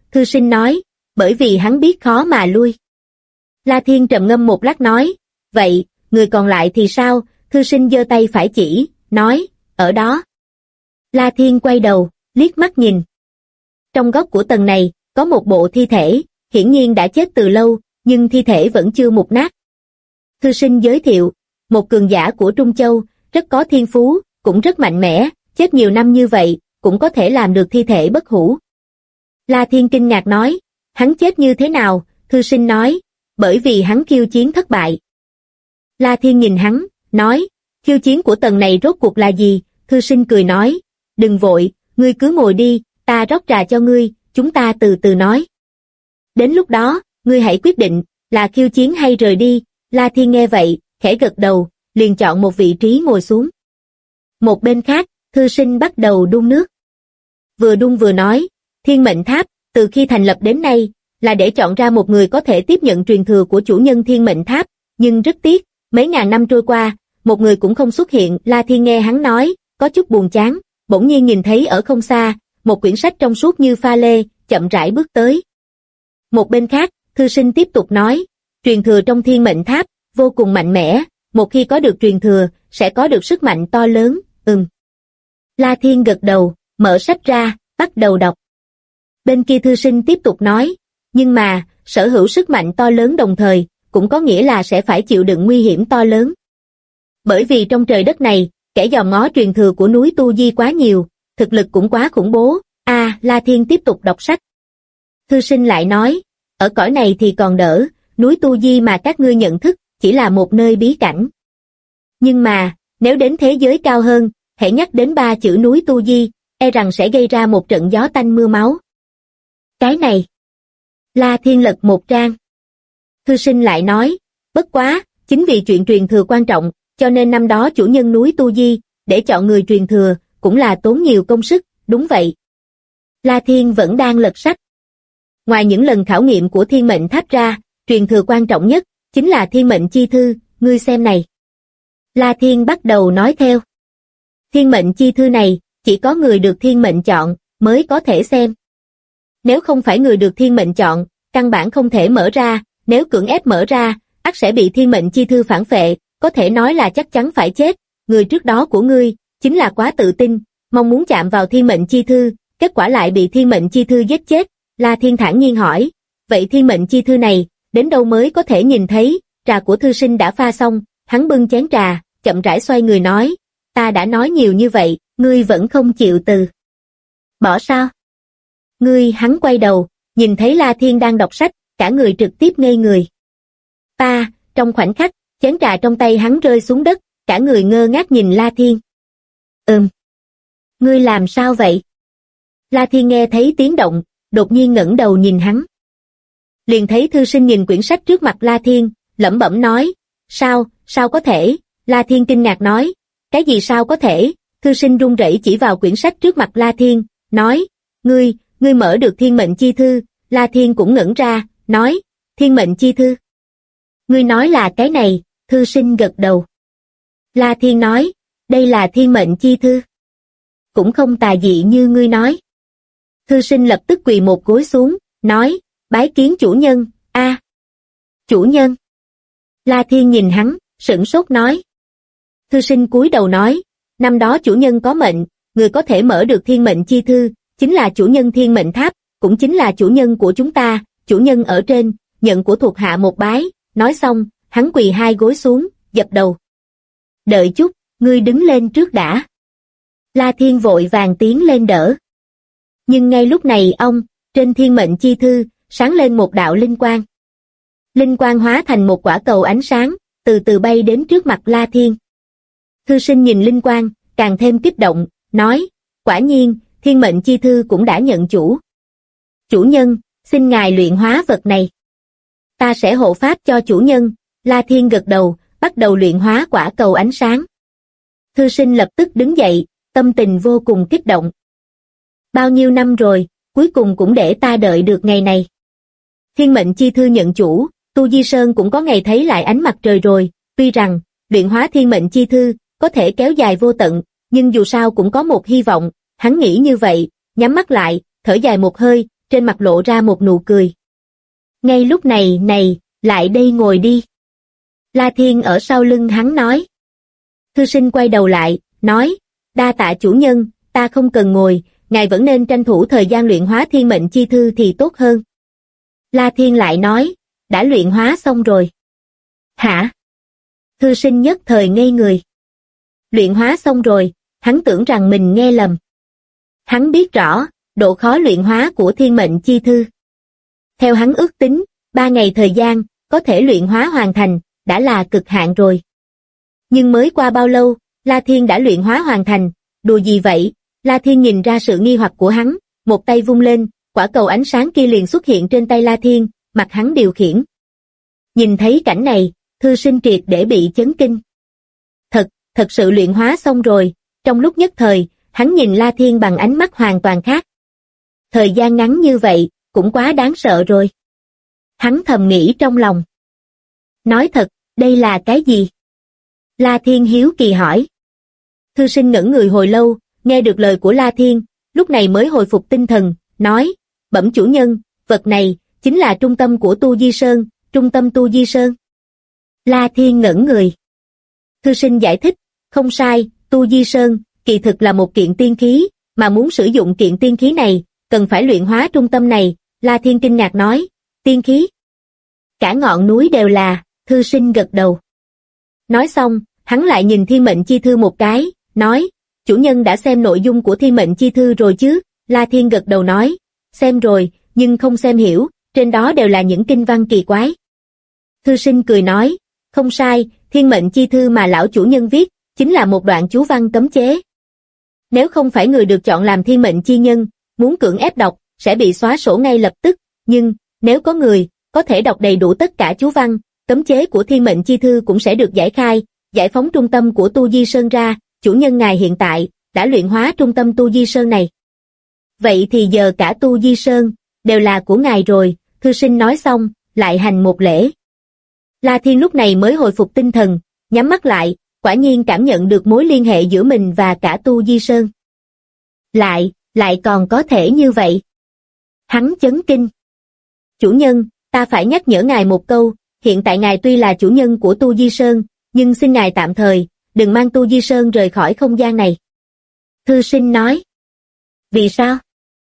Thư Sinh nói, bởi vì hắn biết khó mà lui. La Thiên trầm ngâm một lát nói, vậy, người còn lại thì sao? Thư Sinh giơ tay phải chỉ, nói, ở đó. La Thiên quay đầu, liếc mắt nhìn. Trong góc của tầng này, có một bộ thi thể, hiển nhiên đã chết từ lâu, nhưng thi thể vẫn chưa mục nát. Thư Sinh giới thiệu, một cường giả của Trung Châu, rất có thiên phú, cũng rất mạnh mẽ, chết nhiều năm như vậy, cũng có thể làm được thi thể bất hủ. La Thiên kinh ngạc nói, hắn chết như thế nào? Thư Sinh nói, bởi vì hắn khiêu chiến thất bại. La Thiên nhìn hắn, nói, khiêu chiến của tầng này rốt cuộc là gì? Thư Sinh cười nói, đừng vội, ngươi cứ ngồi đi, ta rót trà cho ngươi, chúng ta từ từ nói. Đến lúc đó, ngươi hãy quyết định, là khiêu chiến hay rời đi. La Thiên nghe vậy, khẽ gật đầu, liền chọn một vị trí ngồi xuống. Một bên khác, Thư Sinh bắt đầu đun nước. Vừa đun vừa nói, Thiên Mệnh Tháp, từ khi thành lập đến nay, là để chọn ra một người có thể tiếp nhận truyền thừa của chủ nhân Thiên Mệnh Tháp, nhưng rất tiếc, mấy ngàn năm trôi qua, một người cũng không xuất hiện. La Thiên nghe hắn nói, có chút buồn chán, bỗng nhiên nhìn thấy ở không xa, một quyển sách trong suốt như pha lê, chậm rãi bước tới. Một bên khác, Thư Sinh tiếp tục nói, truyền thừa trong Thiên Mệnh Tháp, vô cùng mạnh mẽ, một khi có được truyền thừa, sẽ có được sức mạnh to lớn. La Thiên gật đầu, mở sách ra, bắt đầu đọc. Bên kia Thư Sinh tiếp tục nói, nhưng mà, sở hữu sức mạnh to lớn đồng thời, cũng có nghĩa là sẽ phải chịu đựng nguy hiểm to lớn. Bởi vì trong trời đất này, kẻ dòm ngó truyền thừa của núi Tu Di quá nhiều, thực lực cũng quá khủng bố. La Thiên tiếp tục đọc sách. Thư Sinh lại nói, ở cõi này thì còn đỡ, núi Tu Di mà các ngươi nhận thức, chỉ là một nơi bí cảnh. Nhưng mà, nếu đến thế giới cao hơn, hãy nhắc đến 3 chữ núi Tu Di, e rằng sẽ gây ra một trận gió tanh mưa máu. Cái này. La Thiên lật một trang. Thư Sinh lại nói, bất quá, chính vì chuyện truyền thừa quan trọng, cho nên năm đó chủ nhân núi Tu Di, để chọn người truyền thừa, cũng là tốn nhiều công sức, đúng vậy. La Thiên vẫn đang lật sách. Ngoài những lần khảo nghiệm của Thiên Mệnh Tháp ra, truyền thừa quan trọng nhất, chính là Thiên Mệnh Chi Thư, ngươi xem này. La Thiên bắt đầu nói theo. Thiên Mệnh Chi Thư này, chỉ có người được Thiên Mệnh chọn, mới có thể xem. Nếu không phải người được Thiên Mệnh chọn, căn bản không thể mở ra, nếu cưỡng ép mở ra, ắt sẽ bị Thiên Mệnh Chi Thư phản phệ, có thể nói là chắc chắn phải chết. Người trước đó của ngươi, chính là quá tự tin, mong muốn chạm vào Thiên Mệnh Chi Thư, kết quả lại bị Thiên Mệnh Chi Thư giết chết. La Thiên thản nhiên hỏi, vậy Thiên Mệnh Chi Thư này, đến đâu mới có thể nhìn thấy? Trà của Thư Sinh đã pha xong, hắn bưng chén trà, chậm rãi xoay người nói, ta đã nói nhiều như vậy, ngươi vẫn không chịu từ bỏ sao? Ngươi, hắn quay đầu, nhìn thấy La Thiên đang đọc sách, cả người trực tiếp ngây người. Trong khoảnh khắc, chén trà trong tay hắn rơi xuống đất, cả người ngơ ngác nhìn La Thiên. Ngươi làm sao vậy? La Thiên nghe thấy tiếng động, đột nhiên ngẩng đầu nhìn hắn. Liền thấy Thư Sinh nhìn quyển sách trước mặt La Thiên, lẩm bẩm nói, sao có thể? La Thiên kinh ngạc nói, cái gì sao có thể? Thư Sinh run rẩy chỉ vào quyển sách trước mặt La Thiên, nói, ngươi mở được Thiên Mệnh Chi Thư. La Thiên cũng ngẩn ra, nói, Thiên Mệnh Chi Thư. Ngươi nói là cái này? Thư Sinh gật đầu. La Thiên nói, đây là Thiên Mệnh Chi Thư. Cũng không tà dị như ngươi nói. Thư Sinh lập tức quỳ một gối xuống, nói, bái kiến chủ nhân. Chủ nhân. La Thiên nhìn hắn, sửng sốt nói. Thư Sinh cúi đầu nói, năm đó chủ nhân có mệnh, người có thể mở được Thiên Mệnh Chi Thư, chính là chủ nhân Thiên Mệnh Tháp, cũng chính là chủ nhân của chúng ta, chủ nhân ở trên, nhận của thuộc hạ một bái. Nói xong, hắn quỳ 2 gối xuống, dập đầu. Đợi chút, ngươi đứng lên trước đã. La Thiên vội vàng tiến lên đỡ. Nhưng ngay lúc này trên Thiên Mệnh Chi Thư, sáng lên một đạo linh quang. Linh quang hóa thành một quả cầu ánh sáng, từ từ bay đến trước mặt La Thiên. Thư Sinh nhìn linh quang, càng thêm kích động, nói, quả nhiên, Thiên Mệnh Chi Thư cũng đã nhận chủ. Chủ nhân, xin ngài luyện hóa vật này. Ta sẽ hộ pháp cho chủ nhân. La Thiên gật đầu, bắt đầu luyện hóa quả cầu ánh sáng. Thư Sinh lập tức đứng dậy, tâm tình vô cùng kích động. Bao nhiêu năm rồi, cuối cùng cũng để ta đợi được ngày này. Thiên Mệnh Chi Thư nhận chủ, Tu Di Sơn cũng có ngày thấy lại ánh mặt trời rồi. Tuy rằng, luyện hóa Thiên Mệnh Chi Thư có thể kéo dài vô tận, nhưng dù sao cũng có một hy vọng. Hắn nghĩ như vậy, nhắm mắt lại, thở dài một hơi, trên mặt lộ ra một nụ cười. Ngay lúc này, lại đây ngồi đi. La Thiên ở sau lưng hắn nói. Thư sinh quay đầu lại, nói, đa tạ chủ nhân, ta không cần ngồi, ngài vẫn nên tranh thủ thời gian luyện hóa thiên mệnh chi thư thì tốt hơn. La Thiên lại nói, đã luyện hóa xong rồi. Hả? Thư sinh nhất thời ngây người. Luyện hóa xong rồi, hắn tưởng rằng mình nghe lầm. Hắn biết rõ, độ khó luyện hóa của thiên mệnh chi thư. Theo hắn ước tính, 3 ngày thời gian, có thể luyện hóa hoàn thành, đã là cực hạn rồi. Nhưng mới qua bao lâu, La Thiên đã luyện hóa hoàn thành, đùa gì vậy? La Thiên nhìn ra sự nghi hoặc của hắn, một tay vung lên, quả cầu ánh sáng kia liền xuất hiện trên tay La Thiên, mặt hắn điều khiển. Nhìn thấy cảnh này, thư sinh triệt để bị chấn kinh. Thật sự luyện hóa xong rồi, trong lúc nhất thời, hắn nhìn La Thiên bằng ánh mắt hoàn toàn khác. Thời gian ngắn như vậy, cũng quá đáng sợ rồi. Hắn thầm nghĩ trong lòng. Nói thật, đây là cái gì? La Thiên hiếu kỳ hỏi. Thư sinh ngẩn người hồi lâu, nghe được lời của La Thiên, lúc này mới hồi phục tinh thần, nói, bẩm chủ nhân, vật này, chính là trung tâm của Tu Di Sơn, trung tâm Tu Di Sơn. La Thiên ngẩn người. Thư sinh giải thích, không sai, Tu Di Sơn, kỳ thực là một kiện tiên khí, mà muốn sử dụng kiện tiên khí này, cần phải luyện hóa trung tâm này. La Thiên kinh ngạc nói, tiên khí. Cả ngọn núi đều là, thư sinh gật đầu. Nói xong, hắn lại nhìn thiên mệnh chi thư một cái, nói, chủ nhân đã xem nội dung của thiên mệnh chi thư rồi chứ? La Thiên gật đầu nói, xem rồi, nhưng không xem hiểu, trên đó đều là những kinh văn kỳ quái. Thư sinh cười nói, không sai, thiên mệnh chi thư mà lão chủ nhân viết, chính là một đoạn chú văn cấm chế. Nếu không phải người được chọn làm thiên mệnh chi nhân, muốn cưỡng ép đọc, sẽ bị xóa sổ ngay lập tức, nhưng, nếu có người, có thể đọc đầy đủ tất cả chú văn, cấm chế của thiên mệnh chi thư cũng sẽ được giải khai, giải phóng trung tâm của Tu Di Sơn ra, chủ nhân ngài hiện tại, đã luyện hóa trung tâm Tu Di Sơn này. Vậy thì giờ cả Tu Di Sơn, đều là của ngài rồi, thư sinh nói xong, lại hành một lễ. La Thiên lúc này mới hồi phục tinh thần, nhắm mắt lại, quả nhiên cảm nhận được mối liên hệ giữa mình và cả Tu Di Sơn. Lại còn có thể như vậy. Hắn chấn kinh. Chủ nhân, ta phải nhắc nhở ngài một câu, hiện tại ngài tuy là chủ nhân của Tu Di Sơn, nhưng xin ngài tạm thời, đừng mang Tu Di Sơn rời khỏi không gian này. Thư sinh nói. Vì sao?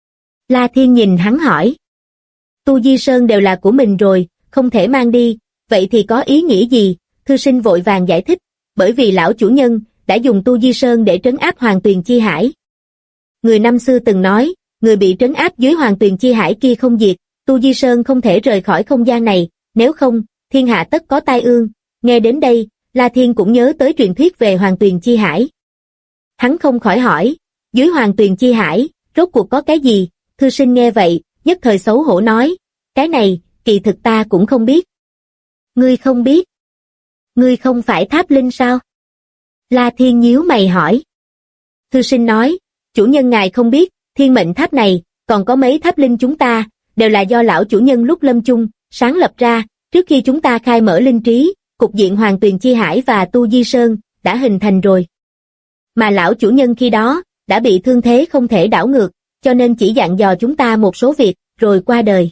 La Thiên nhìn hắn hỏi. Tu Di Sơn đều là của mình rồi, không thể mang đi, vậy thì có ý nghĩa gì? Thư sinh vội vàng giải thích, bởi vì lão chủ nhân đã dùng Tu Di Sơn để trấn áp Hoàng Tuyền Chi Hải. Người năm xưa từng nói, người bị trấn áp dưới Hoàng Tuyền Chi Hải kia không diệt, Tu Di Sơn không thể rời khỏi không gian này, nếu không, thiên hạ tất có tai ương. Nghe đến đây, La Thiên cũng nhớ tới truyền thuyết về Hoàng Tuyền Chi Hải. Hắn không khỏi hỏi, dưới Hoàng Tuyền Chi Hải, rốt cuộc có cái gì? Thư sinh nghe vậy, nhất thời xấu hổ nói, cái này, kỳ thực ta cũng không biết. Ngươi không biết? Ngươi không phải Tháp Linh sao? La Thiên nhíu mày hỏi. Thư sinh nói, chủ nhân ngài không biết, thiên mệnh tháp này, còn có mấy tháp linh chúng ta, đều là do lão chủ nhân lúc lâm chung, sáng lập ra, trước khi chúng ta khai mở linh trí, cục diện Hoàng Tuyền Chi Hải và Tu Di Sơn, đã hình thành rồi. Mà lão chủ nhân khi đó, đã bị thương thế không thể đảo ngược, cho nên chỉ dặn dò chúng ta một số việc, rồi qua đời.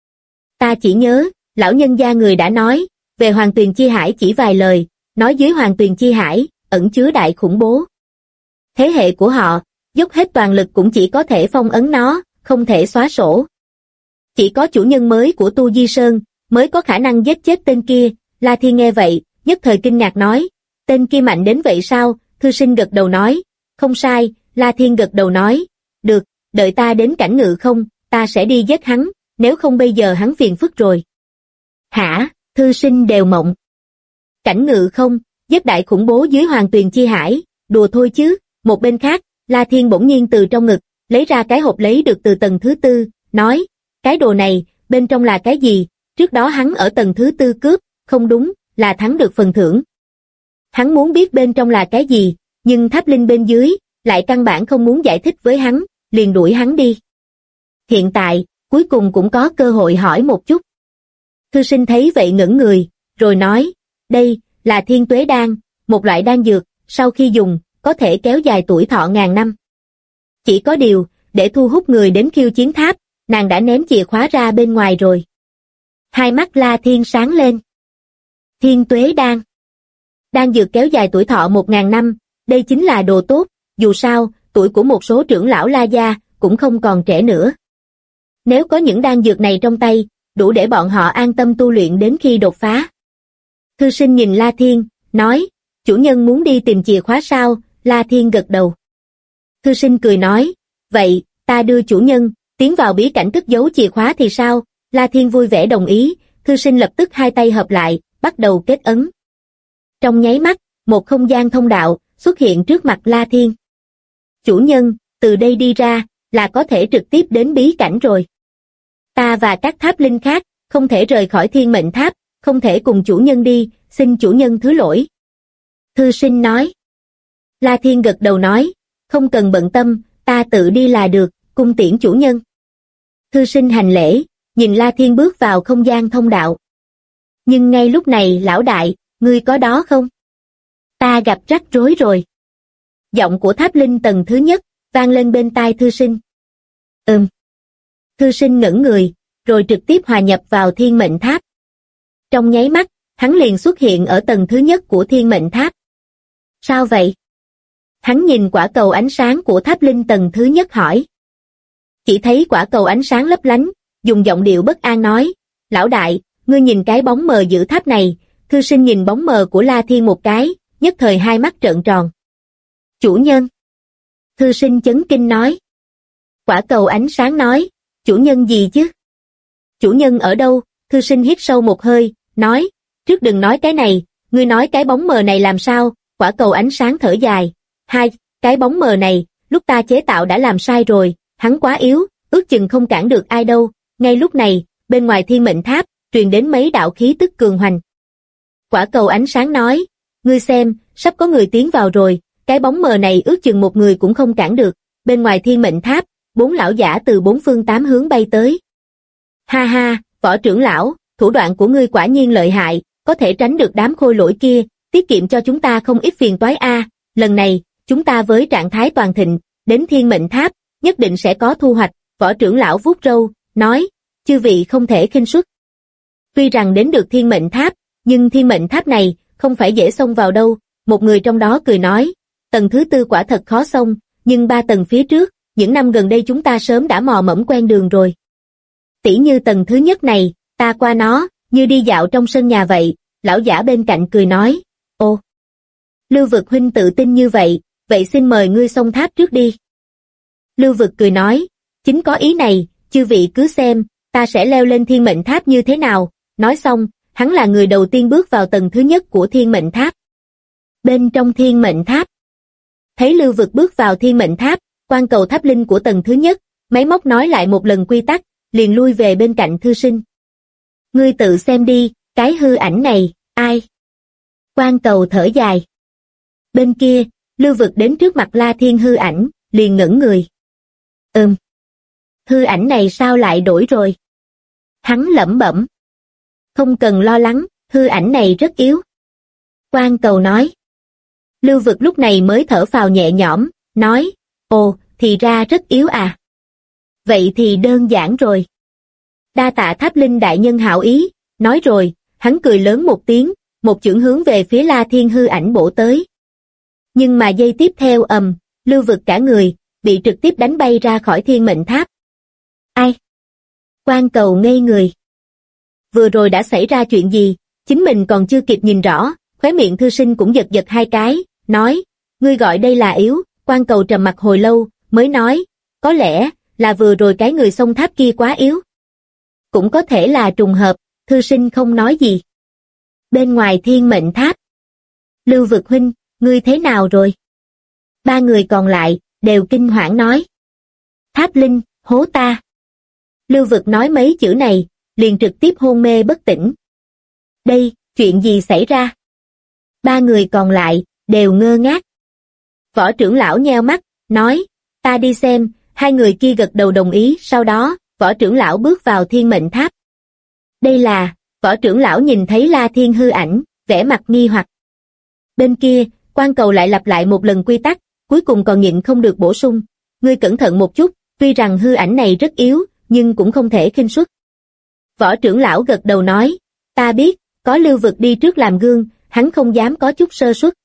Ta chỉ nhớ, lão nhân gia người đã nói, về Hoàng Tuyền Chi Hải chỉ vài lời, nói dưới Hoàng Tuyền Chi Hải, ẩn chứa đại khủng bố. Thế hệ của họ, dốc hết toàn lực cũng chỉ có thể phong ấn nó, không thể xóa sổ. Chỉ có chủ nhân mới của Tu Di Sơn, mới có khả năng giết chết tên kia. La Thiên nghe vậy, nhất thời kinh ngạc nói, tên kia mạnh đến vậy sao? Thư sinh gật đầu nói, không sai. La Thiên gật đầu nói, được, đợi ta đến Cảnh Ngự Không, ta sẽ đi giết hắn, nếu không bây giờ hắn phiền phức rồi. Hả? Thư sinh đều mộng. Cảnh Ngự Không, giết đại khủng bố dưới Hoàng Tuyền Chi Hải, đùa thôi chứ. Một bên khác, La Thiên bỗng nhiên từ trong ngực, lấy ra cái hộp lấy được từ tầng thứ 4, nói, cái đồ này, bên trong là cái gì? Trước đó hắn ở tầng thứ 4 cướp, không đúng, là thắng được phần thưởng. Hắn muốn biết bên trong là cái gì, nhưng Tháp Linh bên dưới, lại căn bản không muốn giải thích với hắn, liền đuổi hắn đi. Hiện tại, cuối cùng cũng có cơ hội hỏi một chút. Thư sinh thấy vậy ngẩn người, rồi nói, đây, là Thiên Tuế Đan, một loại đan dược, sau khi dùng, có thể kéo dài tuổi thọ ngàn năm. Chỉ có điều, để thu hút người đến khiêu chiến tháp, nàng đã ném chìa khóa ra bên ngoài rồi. Hai mắt La Thiên sáng lên. Thiên tuế đan. Đan dược kéo dài tuổi thọ 1000 năm, đây chính là đồ tốt, dù sao, tuổi của một số trưởng lão La gia cũng không còn trẻ nữa. Nếu có những đan dược này trong tay, đủ để bọn họ an tâm tu luyện đến khi đột phá. Thư sinh nhìn La Thiên, nói, chủ nhân muốn đi tìm chìa khóa sao? La Thiên gật đầu. Thư sinh cười nói, vậy, ta đưa chủ nhân, tiến vào bí cảnh cất giấu chìa khóa thì sao? La Thiên vui vẻ đồng ý, thư sinh lập tức hai tay hợp lại, bắt đầu kết ấn. Trong nháy mắt, một không gian thông đạo xuất hiện trước mặt La Thiên. Chủ nhân, từ đây đi ra, là có thể trực tiếp đến bí cảnh rồi. Ta và các tháp linh khác, không thể rời khỏi thiên mệnh tháp, không thể cùng chủ nhân đi, xin chủ nhân thứ lỗi. Thư sinh nói. La Thiên gật đầu nói, không cần bận tâm, ta tự đi là được, cung tiễn chủ nhân. Thư sinh hành lễ, nhìn La Thiên bước vào không gian thông đạo. Nhưng ngay lúc này lão đại, ngươi có đó không? Ta gặp rắc rối rồi. Giọng của tháp linh tầng thứ nhất, vang lên bên tai thư sinh. Thư sinh ngẩn người, rồi trực tiếp hòa nhập vào thiên mệnh tháp. Trong nháy mắt, hắn liền xuất hiện ở tầng thứ nhất của thiên mệnh tháp. Sao vậy? Hắn nhìn quả cầu ánh sáng của tháp linh tầng thứ nhất hỏi. Chỉ thấy quả cầu ánh sáng lấp lánh, dùng giọng điệu bất an nói, lão đại, ngươi nhìn cái bóng mờ giữa tháp này. Thư sinh nhìn bóng mờ của La Thiên một cái, nhất thời hai mắt trợn tròn. Chủ nhân. Thư sinh chấn kinh nói. Quả cầu ánh sáng nói, chủ nhân gì chứ? Chủ nhân ở đâu? Thư sinh hít sâu một hơi, nói, trước đừng nói cái này, ngươi nói cái bóng mờ này làm sao? Quả cầu ánh sáng thở dài. Cái bóng mờ này, lúc ta chế tạo đã làm sai rồi, hắn quá yếu, ước chừng không cản được ai đâu. Ngay lúc này, bên ngoài thiên mệnh tháp, truyền đến mấy đạo khí tức cường hoành. Quả cầu ánh sáng nói, ngươi xem, sắp có người tiến vào rồi, cái bóng mờ này ước chừng một người cũng không cản được. Bên ngoài thiên mệnh tháp, 4 lão giả từ 4 phương 8 hướng bay tới. Ha ha, võ trưởng lão, thủ đoạn của ngươi quả nhiên lợi hại, có thể tránh được đám khôi lỗi kia, tiết kiệm cho chúng ta không ít phiền toái a. Lần này, chúng ta với trạng thái toàn thịnh, đến thiên mệnh tháp, nhất định sẽ có thu hoạch. Võ trưởng lão vuốt râu, nói, chư vị không thể khinh suất. Tuy rằng đến được thiên mệnh tháp, nhưng thiên mệnh tháp này không phải dễ xông vào đâu. Một người trong đó cười nói, tầng thứ 4 quả thật khó xông, nhưng 3 tầng phía trước, những năm gần đây chúng ta sớm đã mò mẫm quen đường rồi. Tỉ như tầng thứ nhất này, ta qua nó, như đi dạo trong sân nhà vậy. Lão giả bên cạnh cười nói, ô, Lưu Vực huynh tự tin như vậy, vậy xin mời ngươi xông tháp trước đi. Lưu Vực cười nói, chính có ý này, chư vị cứ xem, ta sẽ leo lên thiên mệnh tháp như thế nào. Nói xong, hắn là người đầu tiên bước vào tầng thứ nhất của thiên mệnh tháp. Bên trong thiên mệnh tháp, thấy Lưu Vực bước vào thiên mệnh tháp, quan cầu tháp linh của tầng thứ nhất, máy móc nói lại một lần quy tắc, liền lui về bên cạnh thư sinh. Ngươi tự xem đi, cái hư ảnh này, ai? Quan cầu thở dài. Bên kia, Lưu Vực đến trước mặt La Thiên hư ảnh, liền ngẩn người. Hư ảnh này sao lại đổi rồi? Hắn lẩm bẩm. Không cần lo lắng, hư ảnh này rất yếu. Quan cầu nói. Lưu Vực lúc này mới thở phào nhẹ nhõm, nói, ồ, thì ra rất yếu à. Vậy thì đơn giản rồi. Đa tạ tháp linh đại nhân hảo ý, nói rồi, hắn cười lớn một tiếng, một chưởng hướng về phía La Thiên hư ảnh bổ tới. Nhưng mà giây tiếp theo Lưu Vực cả người, bị trực tiếp đánh bay ra khỏi thiên mệnh tháp. Ai? Quan cầu ngây người. Vừa rồi đã xảy ra chuyện gì, chính mình còn chưa kịp nhìn rõ, khóe miệng thư sinh cũng giật giật hai cái, nói, ngươi gọi đây là yếu. Quan cầu trầm mặc hồi lâu, mới nói, có lẽ là vừa rồi cái người xông tháp kia quá yếu. Cũng có thể là trùng hợp, thư sinh không nói gì. Bên ngoài thiên mệnh tháp, Lưu Vực huynh, ngươi thế nào rồi? 3 người còn lại, đều kinh hoảng nói. Tháp linh, hố ta. Lưu Vực nói mấy chữ này, liền trực tiếp hôn mê bất tỉnh. Đây, chuyện gì xảy ra? 3 người còn lại, đều ngơ ngác. Võ trưởng lão nheo mắt, nói, ta đi xem. 2 người kia gật đầu đồng ý, sau đó, võ trưởng lão bước vào thiên mệnh tháp. Đây là, võ trưởng lão nhìn thấy La Thiên hư ảnh, vẻ mặt nghi hoặc. Bên kia, quan cầu lại lặp lại một lần quy tắc, cuối cùng còn nhịn không được bổ sung. Ngươi cẩn thận một chút, tuy rằng hư ảnh này rất yếu, nhưng cũng không thể khinh suất. Võ trưởng lão gật đầu nói, ta biết, có Lưu Vực đi trước làm gương, hắn không dám có chút sơ suất.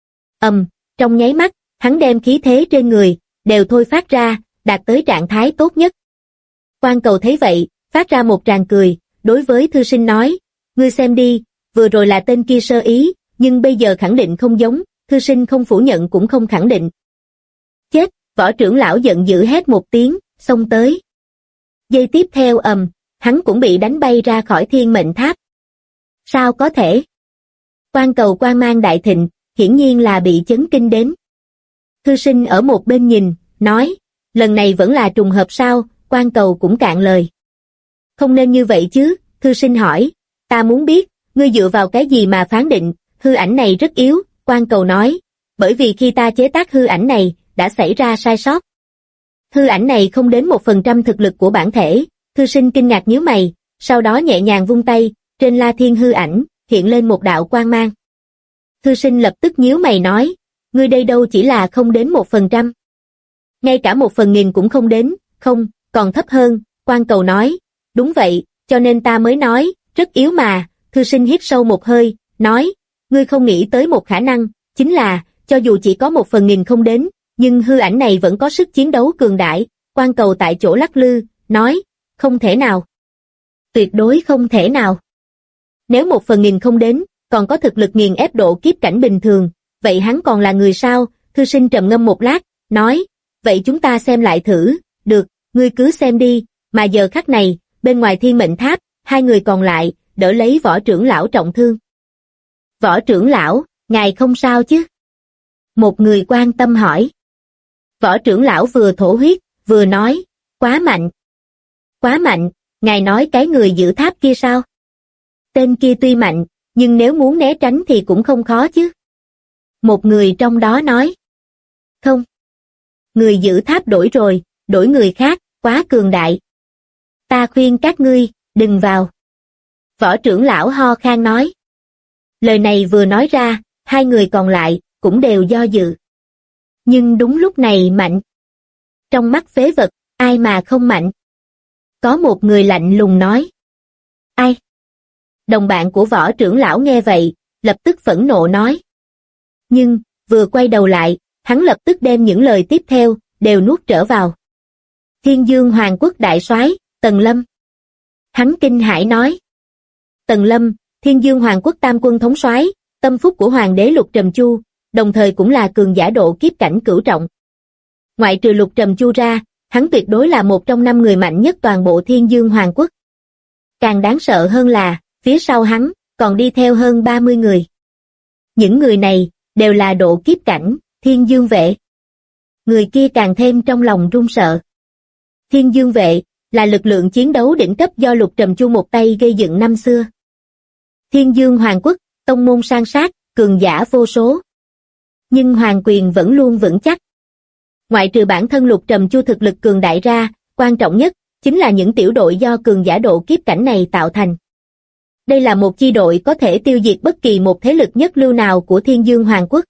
Trong nháy mắt, hắn đem khí thế trên người, đều thôi phát ra, đạt tới trạng thái tốt nhất. Quan Cầu thấy vậy, phát ra một tràng cười, đối với thư sinh nói, ngươi xem đi, vừa rồi là tên kia sơ ý, nhưng bây giờ khẳng định không giống, thư sinh không phủ nhận cũng không khẳng định. Chết, võ trưởng lão giận dữ hét một tiếng, xông tới. Giây tiếp theo hắn cũng bị đánh bay ra khỏi thiên mệnh tháp. Sao có thể? Quan Cầu quang mang đại thịnh, hiển nhiên là bị chấn kinh đến. Thư sinh ở một bên nhìn, nói, lần này vẫn là trùng hợp sao? Quan Cầu cũng cạn lời. Không nên như vậy chứ, thư sinh hỏi, ta muốn biết, ngươi dựa vào cái gì mà phán định, hư ảnh này rất yếu, Quan Cầu nói, bởi vì khi ta chế tác hư ảnh này, đã xảy ra sai sót. Hư ảnh này không đến 1% thực lực của bản thể, thư sinh kinh ngạc nhíu mày, sau đó nhẹ nhàng vung tay, trên La Thiên hư ảnh, hiện lên một đạo quang mang. Thư sinh lập tức nhíu mày nói, ngươi đây đâu chỉ là không đến 1%. Ngay cả 1/1000 cũng không đến, không, còn thấp hơn, Quan Cầu nói, đúng vậy, cho nên ta mới nói, rất yếu mà, thư sinh hít sâu một hơi, nói, ngươi không nghĩ tới một khả năng, chính là, cho dù chỉ có 1/1000 không đến, nhưng hư ảnh này vẫn có sức chiến đấu cường đại, Quan Cầu tại chỗ lắc lư, nói, không thể nào. Tuyệt đối không thể nào. Nếu 1/1000 không đến, còn có thực lực nghiền ép độ kiếp cảnh bình thường, vậy hắn còn là người sao? Thư sinh trầm ngâm một lát, nói, vậy chúng ta xem lại thử, được, ngươi cứ xem đi, mà giờ khắc này, bên ngoài thiên mệnh tháp, hai người còn lại, đỡ lấy võ trưởng lão trọng thương. Võ trưởng lão, ngài không sao chứ? Một người quan tâm hỏi. Võ trưởng lão vừa thổ huyết, vừa nói, quá mạnh. Quá mạnh, ngài nói cái người giữ tháp kia sao? Tên kia tuy mạnh, nhưng nếu muốn né tránh thì cũng không khó chứ. Một người trong đó nói. Không. Người giữ tháp đổi rồi, đổi người khác, quá cường đại. Ta khuyên các ngươi, đừng vào. Võ trưởng lão ho khan nói. Lời này vừa nói ra, hai người còn lại, cũng đều do dự. Nhưng đúng lúc này mạnh. Trong mắt phế vật, ai mà không mạnh. Có một người lạnh lùng nói. Ai? Đồng bạn của võ trưởng lão nghe vậy, lập tức phẫn nộ nói. Nhưng, vừa quay đầu lại, hắn lập tức đem những lời tiếp theo, đều nuốt trở vào. Thiên Dương Hoàng Quốc đại soái, Tần Lâm. Hắn kinh hãi nói. Tần Lâm, Thiên Dương Hoàng Quốc tam quân thống soái, tâm phúc của Hoàng đế Lục Trầm Chu, đồng thời cũng là cường giả độ kiếp cảnh cửu trọng. Ngoại trừ Lục Trầm Chu ra, hắn tuyệt đối là một trong 5 người mạnh nhất toàn bộ Thiên Dương Hoàng Quốc. Càng đáng sợ hơn là, phía sau hắn, còn đi theo hơn 30 người. Những người này, đều là độ kiếp cảnh, Thiên Dương vệ. Người kia càng thêm trong lòng run sợ. Thiên Dương vệ, là lực lượng chiến đấu đỉnh cấp do Lục Trầm Chu một tay gây dựng năm xưa. Thiên Dương Hoàng Quốc, tông môn san sát, cường giả vô số. Nhưng hoàng quyền vẫn luôn vững chắc. Ngoại trừ bản thân Lục Trầm Chu thực lực cường đại ra, quan trọng nhất, chính là những tiểu đội do cường giả độ kiếp cảnh này tạo thành. Đây là một chi đội có thể tiêu diệt bất kỳ một thế lực nhất lưu nào của Thiên Dương Hoàng Quốc.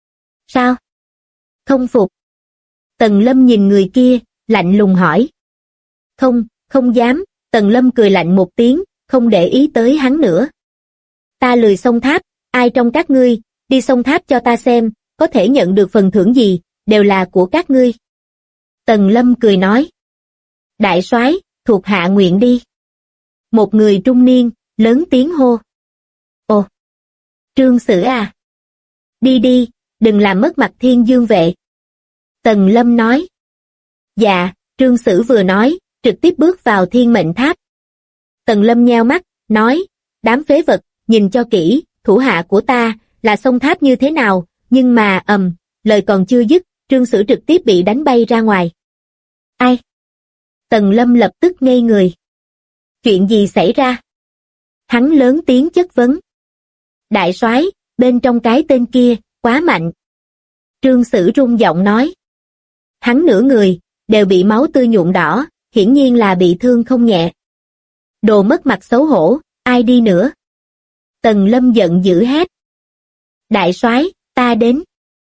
Sao? Không phục. Tần Lâm nhìn người kia, lạnh lùng hỏi. Không, không dám, Tần Lâm cười lạnh một tiếng, không để ý tới hắn nữa. Ta lười xông tháp, ai trong các ngươi, đi xông tháp cho ta xem, có thể nhận được phần thưởng gì, đều là của các ngươi. Tần Lâm cười nói. Đại soái, thuộc hạ nguyện đi. Một người trung niên, lớn tiếng hô. Ồ, Trương Sử à? Đi đi, đừng làm mất mặt Thiên Dương vệ. Tần Lâm nói. Dạ, Trương Sử vừa nói, trực tiếp bước vào thiên mệnh tháp. Tần Lâm nheo mắt, nói, đám phế vật, nhìn cho kỹ, thủ hạ của ta, là xông tháp như thế nào, nhưng mà, lời còn chưa dứt, Trương Sử trực tiếp bị đánh bay ra ngoài. Ai? Tần Lâm lập tức ngây người. Chuyện gì xảy ra? Hắn lớn tiếng chất vấn. Đại soái, bên trong cái tên kia, quá mạnh. Trương Sử run giọng nói. Hắn nửa người, đều bị máu tươi nhuộm đỏ, hiển nhiên là bị thương không nhẹ. Đồ mất mặt xấu hổ, ai đi nữa? Tần Lâm giận dữ hét. Đại soái, ta đến.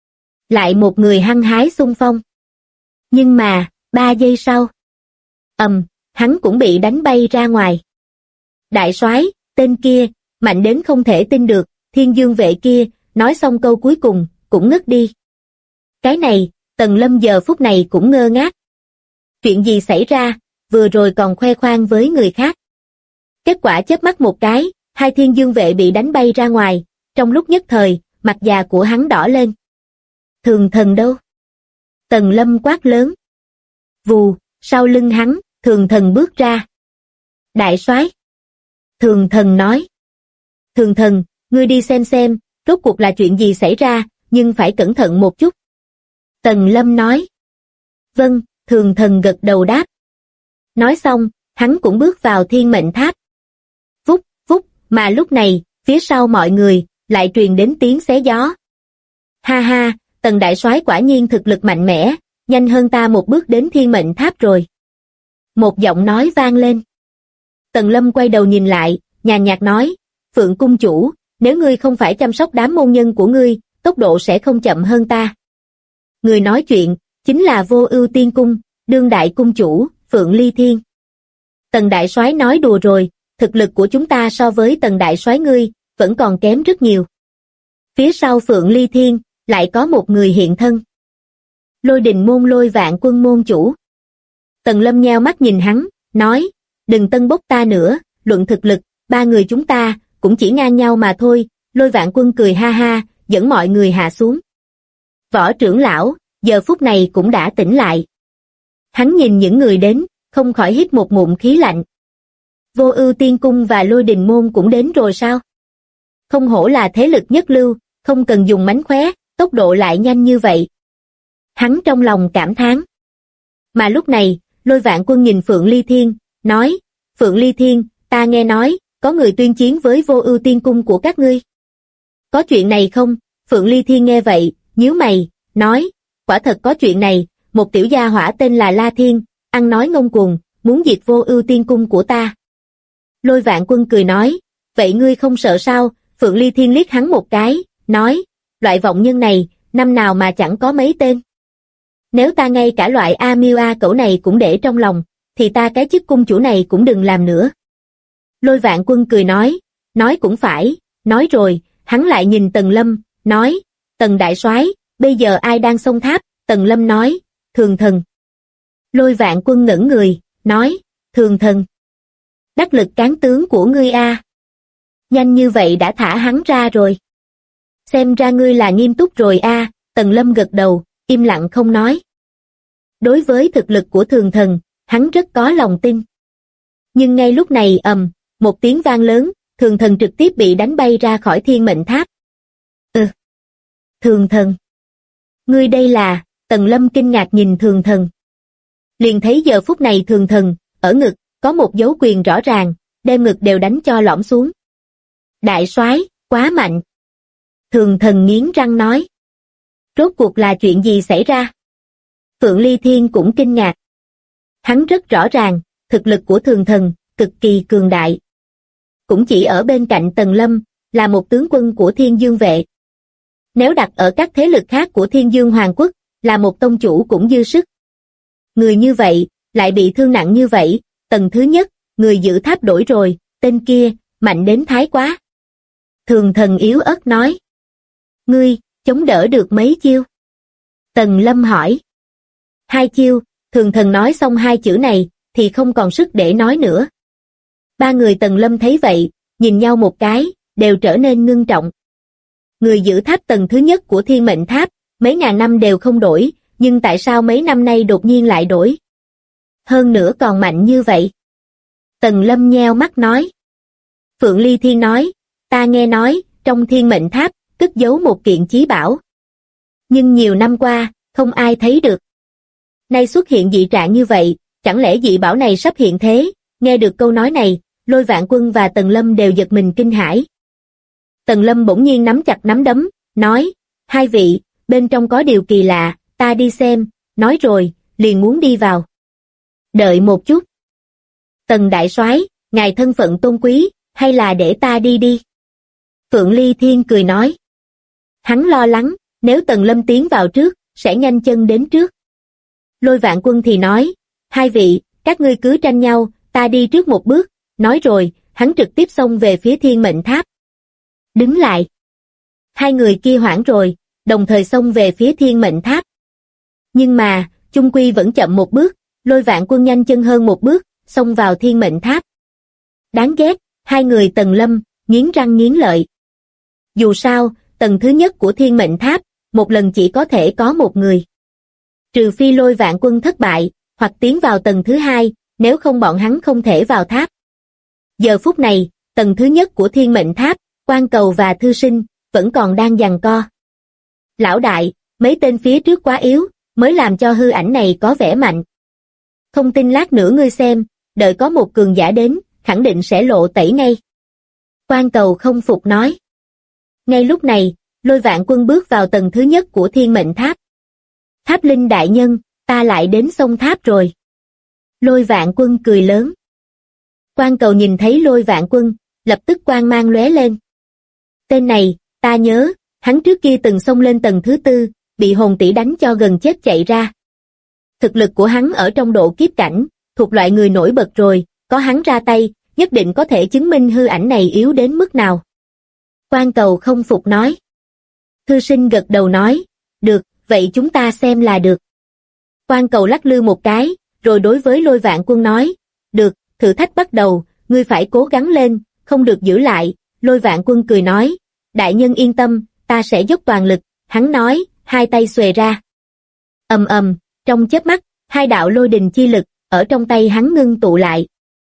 Lại một người hăng hái xung phong. Nhưng mà, 3 giây sau. hắn cũng bị đánh bay ra ngoài. Đại soái, tên kia, mạnh đến không thể tin được, Thiên Dương vệ kia, nói xong câu cuối cùng, cũng ngất đi. Cái này, Tần Lâm giờ phút này cũng ngơ ngác. Chuyện gì xảy ra, vừa rồi còn khoe khoang với người khác. Kết quả chớp mắt một cái, hai Thiên Dương vệ bị đánh bay ra ngoài, trong lúc nhất thời, mặt già của hắn đỏ lên. Thường Thần đâu? Tần Lâm quát lớn. Vù, sau lưng hắn, Thường Thần bước ra. Đại soái. Thường Thần nói. Thường Thần, ngươi đi xem, rốt cuộc là chuyện gì xảy ra, nhưng phải cẩn thận một chút. Tần Lâm nói. Vâng, Thường Thần gật đầu đáp. Nói xong, hắn cũng bước vào thiên mệnh tháp. Vút, vút, mà lúc này, phía sau mọi người, lại truyền đến tiếng xé gió. Ha ha, Tần đại soái quả nhiên thực lực mạnh mẽ, nhanh hơn ta một bước đến thiên mệnh tháp rồi. Một giọng nói vang lên. Tần Lâm quay đầu nhìn lại, nhàn nhạt nói, Phượng cung chủ, nếu ngươi không phải chăm sóc đám môn nhân của ngươi, tốc độ sẽ không chậm hơn ta. Người nói chuyện, chính là Vô Ưu Tiên Cung, đương đại cung chủ, Phượng Ly Thiên. Tần đại soái nói đùa rồi, thực lực của chúng ta so với Tần đại soái ngươi, vẫn còn kém rất nhiều. Phía sau Phượng Ly Thiên, lại có một người hiện thân. Lôi Đình môn Lôi Vạn Quân môn chủ. Tần Lâm nheo mắt nhìn hắn, nói, đừng tân bốc ta nữa, luận thực lực, ba người chúng ta, cũng chỉ ngang nhau mà thôi. Lôi Vạn Quân cười ha ha, dẫn mọi người hạ xuống. Võ trưởng lão, giờ phút này cũng đã tỉnh lại. Hắn nhìn những người đến, không khỏi hít một ngụm khí lạnh. Vô Ưu Tiên Cung và Lôi Đình môn cũng đến rồi sao? Không hổ là thế lực nhất lưu, không cần dùng mánh khóe, tốc độ lại nhanh như vậy. Hắn trong lòng cảm thán. Mà lúc này, Lôi Vạn Quân nhìn Phượng Ly Thiên, nói, Phượng Ly Thiên, ta nghe nói, có người tuyên chiến với Vô Ưu Tiên Cung của các ngươi. Có chuyện này không? Phượng Ly Thiên nghe vậy, nhíu mày, nói, quả thật có chuyện này, một tiểu gia hỏa tên là La Thiên, ăn nói ngông cuồng, muốn diệt Vô Ưu Tiên Cung của ta. Lôi Vạn Quân cười nói, vậy ngươi không sợ sao? Phượng Ly Thiên liếc hắn một cái, nói, loại vọng nhân này, năm nào mà chẳng có mấy tên. Nếu ta ngay cả loại A Miêu A Cẩu này cũng để trong lòng, thì ta cái chức cung chủ này cũng đừng làm nữa. Lôi Vạn Quân cười nói cũng phải, nói rồi, hắn lại nhìn Tần Lâm, nói, Tần đại soái, bây giờ ai đang xông tháp? Tần Lâm nói, Thường Thần. Lôi Vạn Quân ngẩn người, nói, Thường Thần. Đắc lực cán tướng của ngươi a. Nhanh như vậy đã thả hắn ra rồi. Xem ra ngươi là nghiêm túc rồi a. Tần Lâm gật đầu, im lặng không nói. Đối với thực lực của Thường Thần, hắn rất có lòng tin. Nhưng ngay lúc này một tiếng vang lớn, Thường Thần trực tiếp bị đánh bay ra khỏi thiên mệnh tháp. Thường Thần. Ngươi đây là, Tần Lâm kinh ngạc nhìn Thường Thần. Liền thấy giờ phút này Thường Thần, ở ngực, có một dấu quyền rõ ràng, đem ngực đều đánh cho lõm xuống. Đại soái, quá mạnh. Thường Thần nghiến răng nói. Rốt cuộc là chuyện gì xảy ra? Phượng Ly Thiên cũng kinh ngạc. Hắn rất rõ ràng, thực lực của Thường Thần, cực kỳ cường đại. Cũng chỉ ở bên cạnh Tần Lâm, là một tướng quân của Thiên Dương vệ. Nếu đặt ở các thế lực khác của Thiên Dương Hoàng quốc, là một tông chủ cũng dư sức. Người như vậy, lại bị thương nặng như vậy, tầng thứ nhất, người giữ tháp đổi rồi, tên kia, mạnh đến thái quá. Thường Thần yếu ớt nói. Ngươi, chống đỡ được mấy chiêu? Tần Lâm hỏi. 2 chiêu, Thường Thần nói xong 2 chữ này, thì không còn sức để nói nữa. Ba người Tần Lâm thấy vậy, nhìn nhau một cái, đều trở nên ngưng trọng. Người giữ tháp tầng thứ nhất của thiên mệnh tháp, mấy ngàn năm đều không đổi, nhưng tại sao mấy năm nay đột nhiên lại đổi? Hơn nữa còn mạnh như vậy. Tần Lâm nheo mắt nói. Phượng Ly Thiên nói, ta nghe nói, trong thiên mệnh tháp, cất giấu một kiện chí bảo. Nhưng nhiều năm qua, không ai thấy được. Nay xuất hiện dị trạng như vậy, chẳng lẽ dị bảo này sắp hiện thế? Nghe được câu nói này, Lôi Vạn Quân và Tần Lâm đều giật mình kinh hãi. Tần Lâm bỗng nhiên nắm chặt nắm đấm, nói, 2 vị, bên trong có điều kỳ lạ, ta đi xem, nói rồi, liền muốn đi vào. Đợi một chút. Tần đại soái, ngài thân phận tôn quý, hay là để ta đi đi? Phượng Ly Thiên cười nói. Hắn lo lắng, nếu Tần Lâm tiến vào trước, sẽ nhanh chân đến trước. Lôi Vạn Quân thì nói, 2 vị, các ngươi cứ tranh nhau, ta đi trước một bước, nói rồi, hắn trực tiếp xông về phía Thiên Mệnh Tháp. Đứng lại. Hai người kia hoảng rồi, đồng thời xông về phía Thiên Mệnh Tháp. Nhưng mà, chung quy vẫn chậm một bước, Lôi Vạn Quân nhanh chân hơn một bước, xông vào Thiên Mệnh Tháp. Đáng ghét, hai người Tần Lâm, nghiến răng nghiến lợi. Dù sao, tầng thứ nhất của Thiên Mệnh Tháp, một lần chỉ có thể có một người. Trừ phi Lôi Vạn Quân thất bại, hoặc tiến vào tầng thứ hai, nếu không bọn hắn không thể vào tháp. Giờ phút này, tầng thứ nhất của Thiên Mệnh Tháp, Quan Cầu và Thư Sinh, vẫn còn đang giằng co. Lão đại, mấy tên phía trước quá yếu, mới làm cho hư ảnh này có vẻ mạnh. Không tin lát nữa ngươi xem, đợi có một cường giả đến, khẳng định sẽ lộ tẩy ngay. Quan Cầu không phục nói. Ngay lúc này, Lôi Vạn Quân bước vào tầng thứ nhất của Thiên Mệnh Tháp. Tháp Linh đại nhân, ta lại đến sông tháp rồi. Lôi Vạn Quân cười lớn. Quan Cầu nhìn thấy Lôi Vạn Quân, lập tức quang mang lóe lên. Tên này, ta nhớ, hắn trước kia từng xông lên tầng thứ tư, bị hồn tỷ đánh cho gần chết chạy ra. Thực lực của hắn ở trong độ kiếp cảnh, thuộc loại người nổi bật rồi, có hắn ra tay, nhất định có thể chứng minh hư ảnh này yếu đến mức nào. Quan Cầu không phục nói. Thư Sinh gật đầu nói, được, vậy chúng ta xem là được. Quan Cầu lắc lư một cái, rồi đối với Lôi Vạn Quân nói, được, thử thách bắt đầu, ngươi phải cố gắng lên, không được giữ lại. Lôi Vạn Quân cười nói, đại nhân yên tâm, ta sẽ dốc toàn lực, hắn nói, hai tay xuề ra. Ầm ầm, trong chớp mắt, hai đạo lôi đình chi lực, ở trong tay hắn ngưng tụ lại.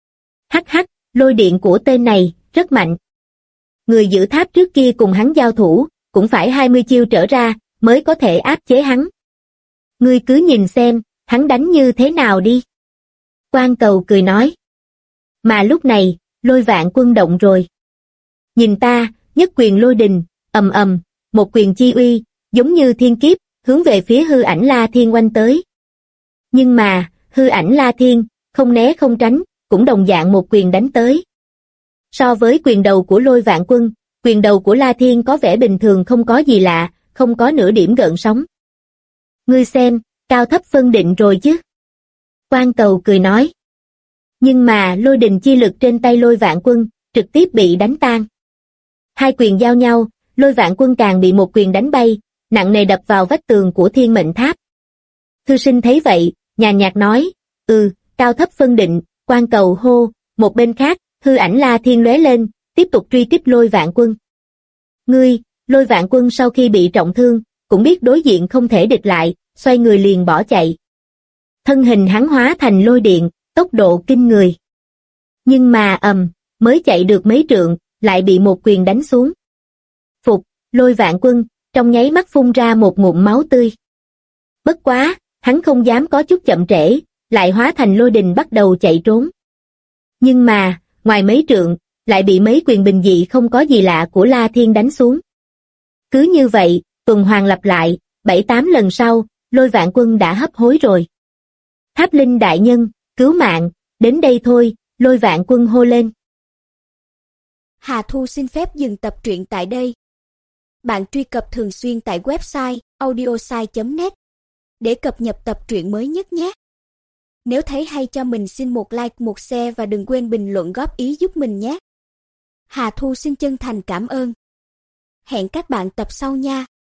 Hắc hắc, lôi điện của tên này, rất mạnh. Người giữ tháp trước kia cùng hắn giao thủ, cũng phải 20 chiêu trở ra, mới có thể áp chế hắn. Ngươi cứ nhìn xem, hắn đánh như thế nào đi. Quan Cầu cười nói. Mà lúc này, Lôi Vạn Quân động rồi. Nhìn ta, nhất quyền lôi đình, ầm ầm, một quyền chi uy, giống như thiên kiếp, hướng về phía hư ảnh La Thiên oanh tới. Nhưng mà, hư ảnh La Thiên, không né không tránh, cũng đồng dạng một quyền đánh tới. So với quyền đầu của Lôi Vạn Quân, quyền đầu của La Thiên có vẻ bình thường không có gì lạ, không có nửa điểm gợn sóng. Ngươi xem, cao thấp phân định rồi chứ. Quan Cầu cười nói. Nhưng mà lôi đình chi lực trên tay Lôi Vạn Quân, trực tiếp bị đánh tan. Hai quyền giao nhau, Lôi Vạn Quân càng bị một quyền đánh bay, nặng nề đập vào vách tường của Thiên Mệnh Tháp. Thư Sinh thấy vậy, nhàn nhạt nói, cao thấp phân định. Quan Cầu hô, một bên khác, hư ảnh La Thiên lóe lên, tiếp tục truy kích Lôi Vạn Quân. Ngươi, Lôi Vạn Quân sau khi bị trọng thương, cũng biết đối diện không thể địch lại, xoay người liền bỏ chạy. Thân hình hắn hóa thành lôi điện, tốc độ kinh người. Nhưng mà mới chạy được mấy trượng, lại bị một quyền đánh xuống. Phục, Lôi Vạn Quân, trong nháy mắt phun ra một ngụm máu tươi. Bất quá, hắn không dám có chút chậm trễ, lại hóa thành lôi đình bắt đầu chạy trốn. Nhưng mà, ngoài mấy trượng, lại bị mấy quyền bình dị không có gì lạ của La Thiên đánh xuống. Cứ như vậy, tuần hoàn lặp lại, 7-8 lần sau, Lôi Vạn Quân đã hấp hối rồi. Tháp Linh đại nhân, cứu mạng, đến đây thôi, Lôi Vạn Quân hô lên. Hà Thu xin phép dừng tập truyện tại đây. Bạn truy cập thường xuyên tại website audiosai.net để cập nhật tập truyện mới nhất nhé. Nếu thấy hay cho mình xin một like, một share và đừng quên bình luận góp ý giúp mình nhé. Hà Thu xin chân thành cảm ơn. Hẹn các bạn tập sau nha.